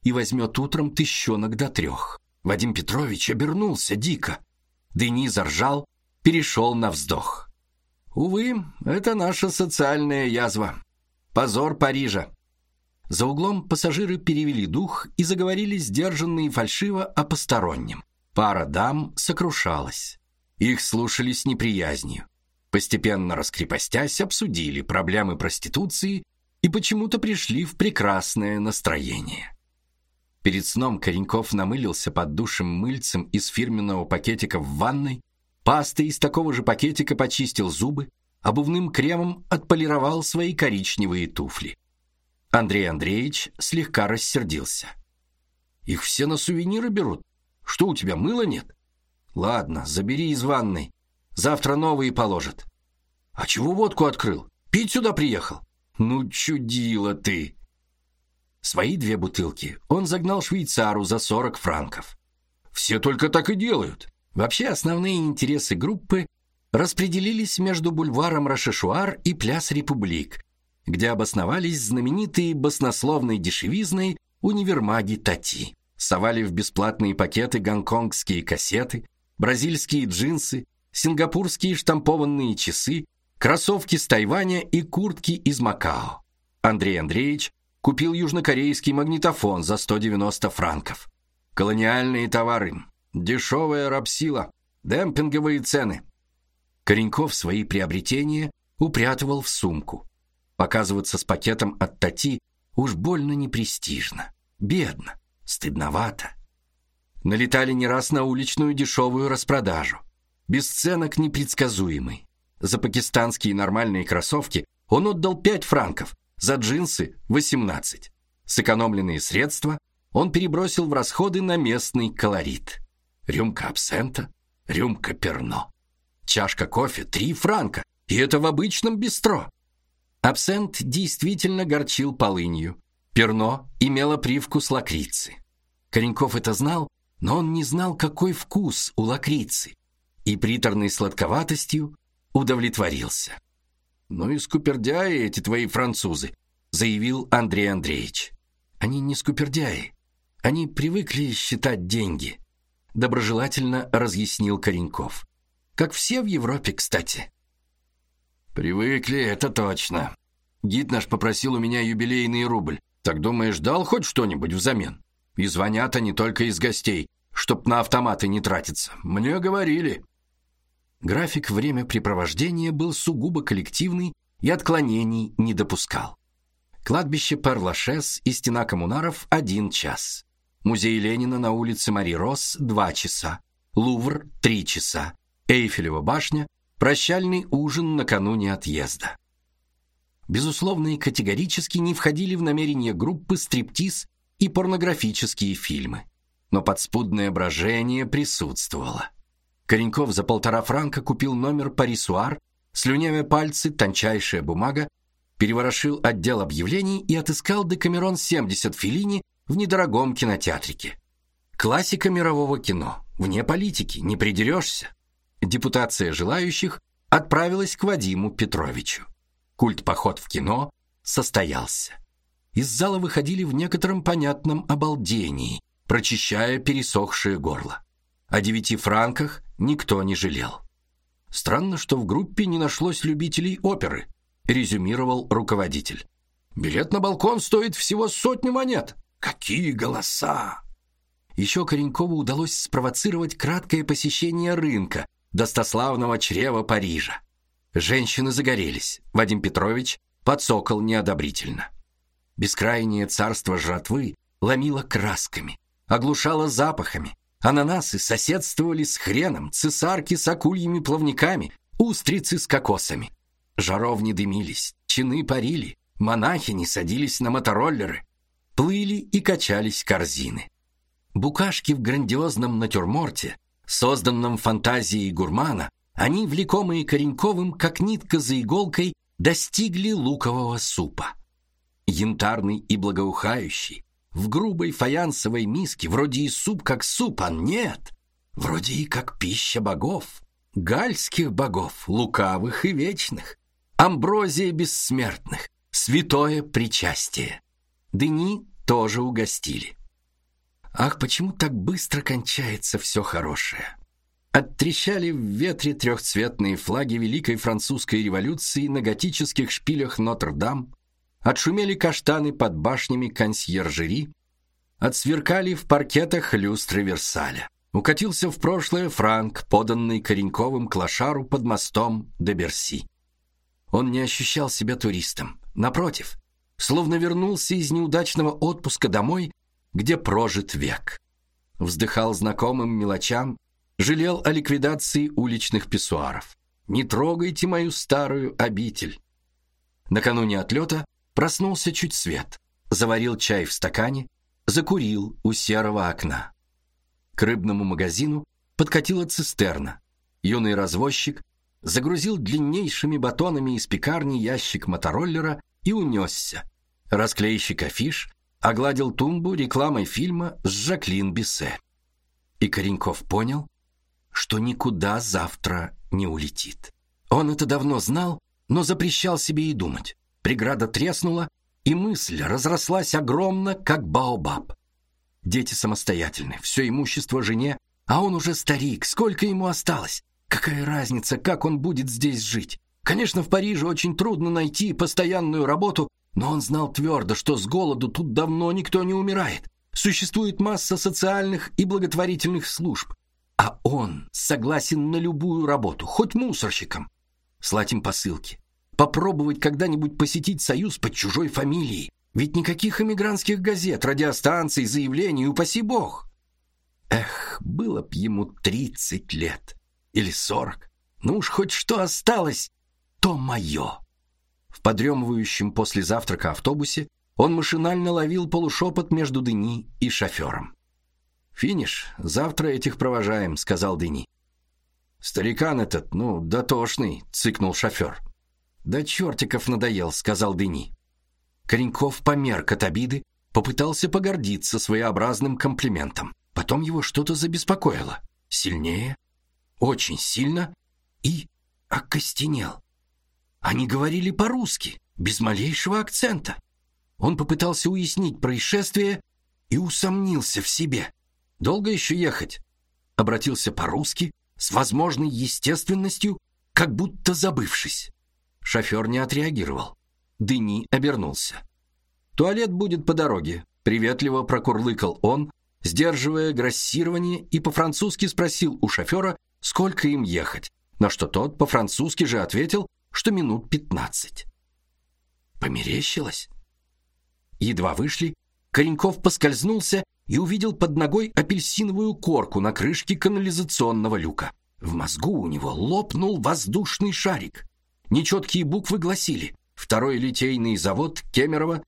A: и возьмет утром тыщенок до 3. Вадим Петрович обернулся дико. Дени заржал, перешел на вздох. Увы, это наша социальная язва. Позор Парижа. За углом пассажиры перевели дух и заговорили сдержанно и фальшиво о постороннем. Пара дам сокрушалась. Их слушали с неприязнью. Постепенно раскрепостясь, обсудили проблемы проституции и почему-то пришли в прекрасное настроение. Перед сном Кореньков намылился под душем мыльцем из фирменного пакетика в ванной, пастой из такого же пакетика почистил зубы, обувным кремом отполировал свои коричневые туфли. Андрей Андреевич слегка рассердился. Их все на сувениры берут. Что, у тебя мыла нет? Ладно, забери из ванной. Завтра новые положат. А чего водку открыл? Пить сюда приехал? Ну, чудила ты. Свои 2 бутылки он загнал швейцару за 40 франков. Все только так и делают. Вообще основные интересы группы распределились между бульваром Рошешуар и Пляс Републик, где обосновались знаменитые баснословной дешевизной универмаги Тати. Совали в бесплатные пакеты гонконгские кассеты, бразильские джинсы, сингапурские штампованные часы, кроссовки с Тайваня и куртки из Макао. Андрей Андреевич купил южнокорейский магнитофон за 190 франков. Колониальные товары, дешевая рабсила, демпинговые цены. Кореньков свои приобретения упрятывал в сумку. Показываться с пакетом от Тати уж больно непрестижно, бедно, стыдновато. Налетали не раз на уличную дешевую распродажу. Бесценок непредсказуемый. За пакистанские нормальные кроссовки он отдал 5 франков, за джинсы 18. Сэкономленные средства он перебросил в расходы на местный колорит. Рюмка абсента, рюмка перно. Чашка кофе 3 франка, и это в обычном бистро. Абсент действительно горчил полынью. Перно имело привкус лакрицы. Кореньков это знал, но он не знал, какой вкус у лакрицы, и приторной сладковатостью удовлетворился. «Ну и скупердяи эти твои французы», — заявил Андрей Андреевич. «Они не скупердяи. Они привыкли считать деньги», — доброжелательно разъяснил Кореньков. «Как все в Европе, кстати». «Привыкли, это точно. Гид наш попросил у меня юбилейный рубль. Так думаешь, дал хоть что-нибудь взамен? И звонят они только из гостей, чтоб на автоматы не тратиться. Мне говорили». График времяпрепровождения был сугубо коллективный и отклонений не допускал. Кладбище Пер-Лашез и стена коммунаров 1 час. Музей Ленина на улице Мари-Рос 2 часа. Лувр 3 часа. Эйфелева башня, прощальный ужин накануне отъезда. Безусловно, и категорически не входили в намерения группы стриптиз и порнографические фильмы. Но подспудное брожение присутствовало. Кореньков за 1,5 франка купил номер «Парисуар», слюнявя пальцы, тончайшая бумага, переворошил отдел объявлений и отыскал «Декамерон 70» Феллини в недорогом кинотеатрике. Классика мирового кино, вне политики, не придерешься. Депутация желающих отправилась к Вадиму Петровичу. Культ-поход в кино состоялся. Из зала выходили в некотором понятном обалдении, прочищая пересохшее горло. О 9 франках никто не жалел. Странно, что в группе не нашлось любителей оперы, резюмировал руководитель. Билет на балкон стоит всего 100 монет. Какие голоса! Еще Коренькову удалось спровоцировать краткое посещение рынка, достославного чрева Парижа. Женщины загорелись. Вадим Петрович подсокал неодобрительно. Бескрайнее царство жратвы ломило красками, оглушало запахами. Ананасы соседствовали с хреном, цесарки с акульими плавниками, устрицы с кокосами. Жаровни дымились, чины парили, монахини садились на мотороллеры, плыли и качались корзины. Букашки в грандиозном натюрморте, созданном фантазией гурмана, они, влекомые Кореньковым, как нитка за иголкой, достигли лукового супа. Янтарный и благоухающий, в грубой фаянсовой миске, вроде и суп как суп, а нет, вроде и как пища богов, гальских богов, лукавых и вечных, амброзия бессмертных, святое причастие. Дени тоже угостили. Ах, почему так быстро кончается все хорошее? Оттрещали в ветре трехцветные флаги Великой Французской революции на готических шпилях Нотр-Дам, отшумели каштаны под башнями консьержери, отсверкали в паркетах люстры Версаля. Укатился в прошлое франк, поданный Кореньковым клошару под мостом де Берси. Он не ощущал себя туристом. Напротив, словно вернулся из неудачного отпуска домой, где прожит век. Вздыхал знакомым мелочам, жалел о ликвидации уличных писсуаров. «Не трогайте мою старую обитель». Накануне отлета проснулся чуть свет, заварил чай в стакане, закурил у серого окна. К рыбному магазину подкатила цистерна. Юный развозчик загрузил длиннейшими батонами из пекарни ящик мотороллера и унесся. Расклейщик афиш огладил тумбу рекламой фильма с Жаклин Биссе. И Кореньков понял, что никуда завтра не улетит. Он это давно знал, но запрещал себе и думать. Преграда треснула, и мысль разрослась огромно, как баобаб. Дети самостоятельны, все имущество жене, а он уже старик, сколько ему осталось? Какая разница, как он будет здесь жить? Конечно, в Париже очень трудно найти постоянную работу, но он знал твердо, что с голоду тут давно никто не умирает. Существует масса социальных и благотворительных служб, а он согласен на любую работу, хоть мусорщиком. Слать им посылки, попробовать когда-нибудь посетить союз под чужой фамилией. Ведь никаких эмигрантских газет, радиостанций, заявлений, упаси бог. Эх, было б ему 30 лет или 40. Ну уж хоть что осталось, то мое. В подремывающем после завтрака автобусе он машинально ловил полушепот между Дени и шофером. «Финиш, завтра этих провожаем», — сказал Дени. «Старикан этот, дотошный», — цыкнул шофер. «Да чертиков надоел», — сказал Дени. Кореньков померк от обиды, попытался погордиться своеобразным комплиментом. Потом его что-то забеспокоило. Сильнее, очень сильно, и окостенел. Они говорили по-русски, без малейшего акцента. Он попытался уяснить происшествие и усомнился в себе. «Долго еще ехать?» Обратился по-русски, с возможной естественностью, как будто забывшись. Шофер не отреагировал. Дени обернулся. «Туалет будет по дороге», — приветливо прокурлыкал он, сдерживая грассирование, и по-французски спросил у шофера, сколько им ехать, на что тот по-французски же ответил, что минут 15. Померещилось? Едва вышли, Кореньков поскользнулся и увидел под ногой апельсиновую корку на крышке канализационного люка. В мозгу у него лопнул воздушный шарик. Нечеткие буквы гласили: «Второй литейный завод Кемерово,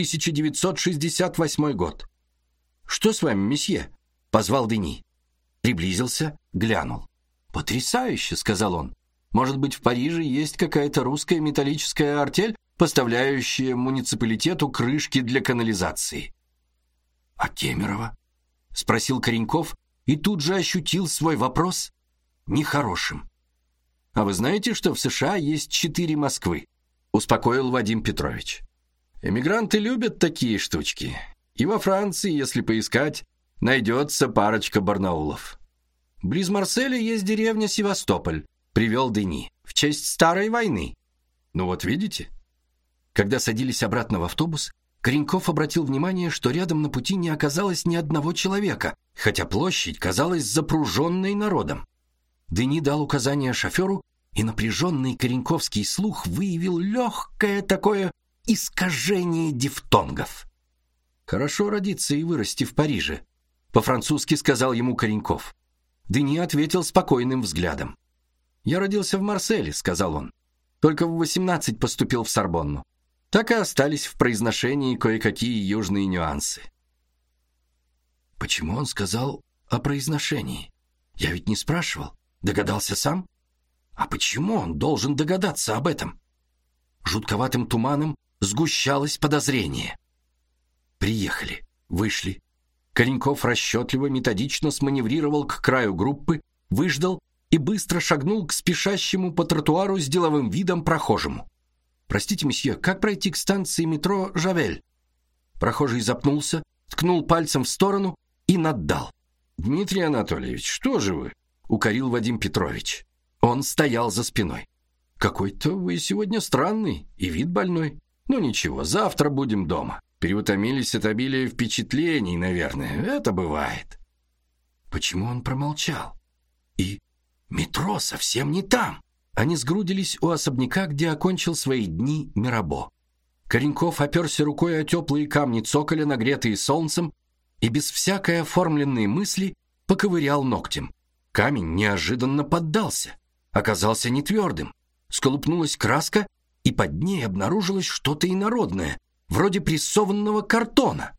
A: 1968 год». «Что с вами, месье?» — позвал Дени. Приблизился, глянул. «Потрясающе», — сказал он. «Может быть, в Париже есть какая-то русская металлическая артель, поставляющая муниципалитету крышки для канализации?» «А Кемерово?» — спросил Кореньков и тут же ощутил свой вопрос нехорошим. «А вы знаете, что в США есть 4 Москвы?» — успокоил Вадим Петрович. «Эмигранты любят такие штучки. И во Франции, если поискать, найдется парочка Барнаулов. Близ Марселя есть деревня Севастополь», — привел Дени, — «в честь старой войны». «Ну вот видите?» Когда садились обратно в автобус, Кореньков обратил внимание, что рядом на пути не оказалось ни одного человека, хотя площадь казалась запруженной народом. Дени дал указание шоферу, и напряженный кореньковский слух выявил легкое такое искажение дифтонгов. «Хорошо родиться и вырасти в Париже», — по-французски сказал ему Кореньков. Дени ответил спокойным взглядом. «Я родился в Марселе», — сказал он. «Только в 18 поступил в Сорбонну. Так и остались в произношении кое-какие южные нюансы». Почему он сказал о произношении? Я ведь не спрашивал. Догадался сам? А почему он должен догадаться об этом? Жутковатым туманом сгущалось подозрение. Приехали, вышли. Кореньков расчетливо, методично сманеврировал к краю группы, выждал и быстро шагнул к спешащему по тротуару с деловым видом прохожему. «Простите, месье, как пройти к станции метро Жавель?» Прохожий запнулся, ткнул пальцем в сторону и наддал. «Дмитрий Анатольевич, что же вы?» — укорил Вадим Петрович. Он стоял за спиной. «Какой-то вы сегодня странный и вид больной. Ну ничего, завтра будем дома. Переутомились от обилия впечатлений, наверное. Это бывает». Почему он промолчал? И метро совсем не там. Они сгрудились у особняка, где окончил свои дни Мирабо. Кореньков оперся рукой о теплые камни цоколя, нагретые солнцем, и без всякой оформленной мысли поковырял ногтем. Камень неожиданно поддался, оказался нетвердым. Сколупнулась краска, и под ней обнаружилось что-то инородное, вроде прессованного картона.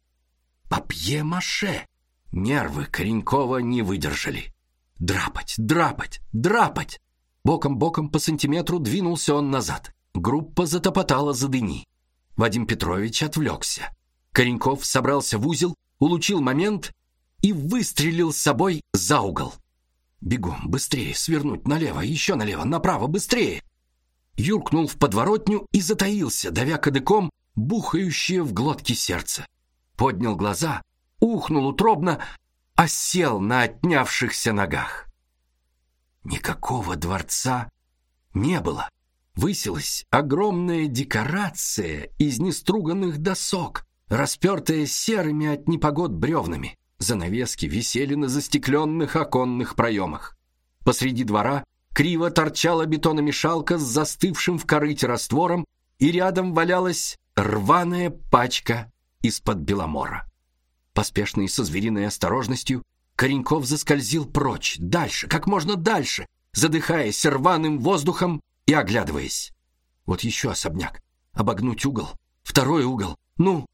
A: Папье-маше. Нервы Коренькова не выдержали. Драпать, драпать, драпать. Боком-боком по сантиметру двинулся он назад. Группа затопотала за дыни. Вадим Петрович отвлекся. Кореньков собрался в узел, улучил момент и выстрелил с собой за угол. Бегом, быстрее, свернуть налево, еще налево, направо, быстрее. Юркнул в подворотню и затаился, давя кадыком бухающее в глотке сердце. Поднял глаза, ухнул утробно, а сел на отнявшихся ногах. Никакого дворца не было. Высилась огромная декорация из неструганных досок, распертая серыми от непогод бревнами. Занавески висели на застекленных оконных проемах. Посреди двора криво торчала бетономешалка с застывшим в корыте раствором, и рядом валялась рваная пачка из-под беломора. Поспешно и со звериной осторожностью Кореньков заскользил прочь, дальше, как можно дальше, задыхаясь рваным воздухом и оглядываясь. Вот еще особняк. Обогнуть угол. Второй угол. Ну!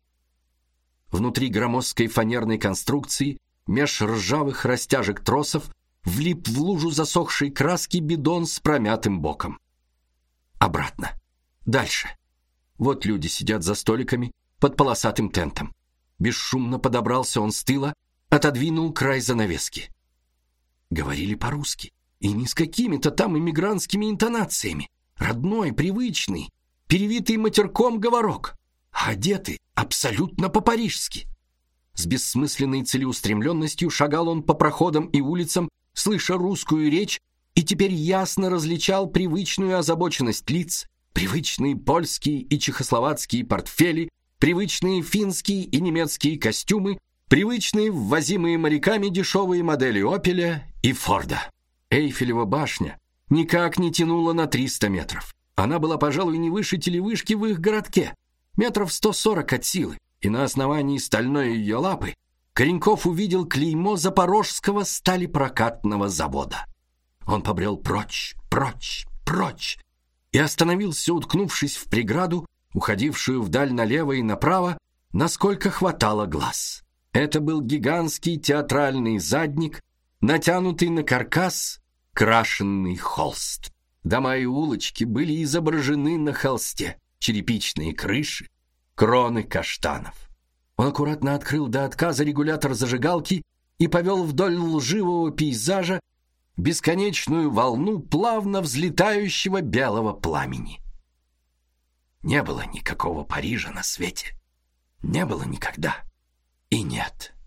A: Внутри громоздкой фанерной конструкции, меж ржавых растяжек тросов, влип в лужу засохшей краски бидон с промятым боком. Обратно. Дальше. Вот люди сидят за столиками под полосатым тентом. Бесшумно подобрался он с тыла, отодвинул край занавески. Говорили по-русски, и не с какими-то там иммигрантскими интонациями. Родной, привычный, перевитый матерком говорок, а одеты абсолютно по-парижски. С бессмысленной целеустремленностью шагал он по проходам и улицам, слыша русскую речь, и теперь ясно различал привычную озабоченность лиц, привычные польские и чехословацкие портфели, привычные финские и немецкие костюмы, привычные ввозимые моряками дешевые модели «Опеля» и «Форда». Эйфелева башня никак не тянула на 300 метров. Она была, пожалуй, не выше телевышки в их городке, метров 140 от силы, и на основании стальной ее лапы Кореньков увидел клеймо Запорожского сталепрокатного завода. Он побрел прочь, прочь, прочь и остановился, уткнувшись в преграду, уходившую вдаль налево и направо, насколько хватало глаз. Это был гигантский театральный задник, натянутый на каркас крашенный холст. Дома и улочки были изображены на холсте, черепичные крыши, кроны каштанов. Он аккуратно открыл до отказа регулятор зажигалки и повел вдоль лживого пейзажа бесконечную волну плавно взлетающего белого пламени. Не было никакого Парижа на свете. Не было никогда. И нет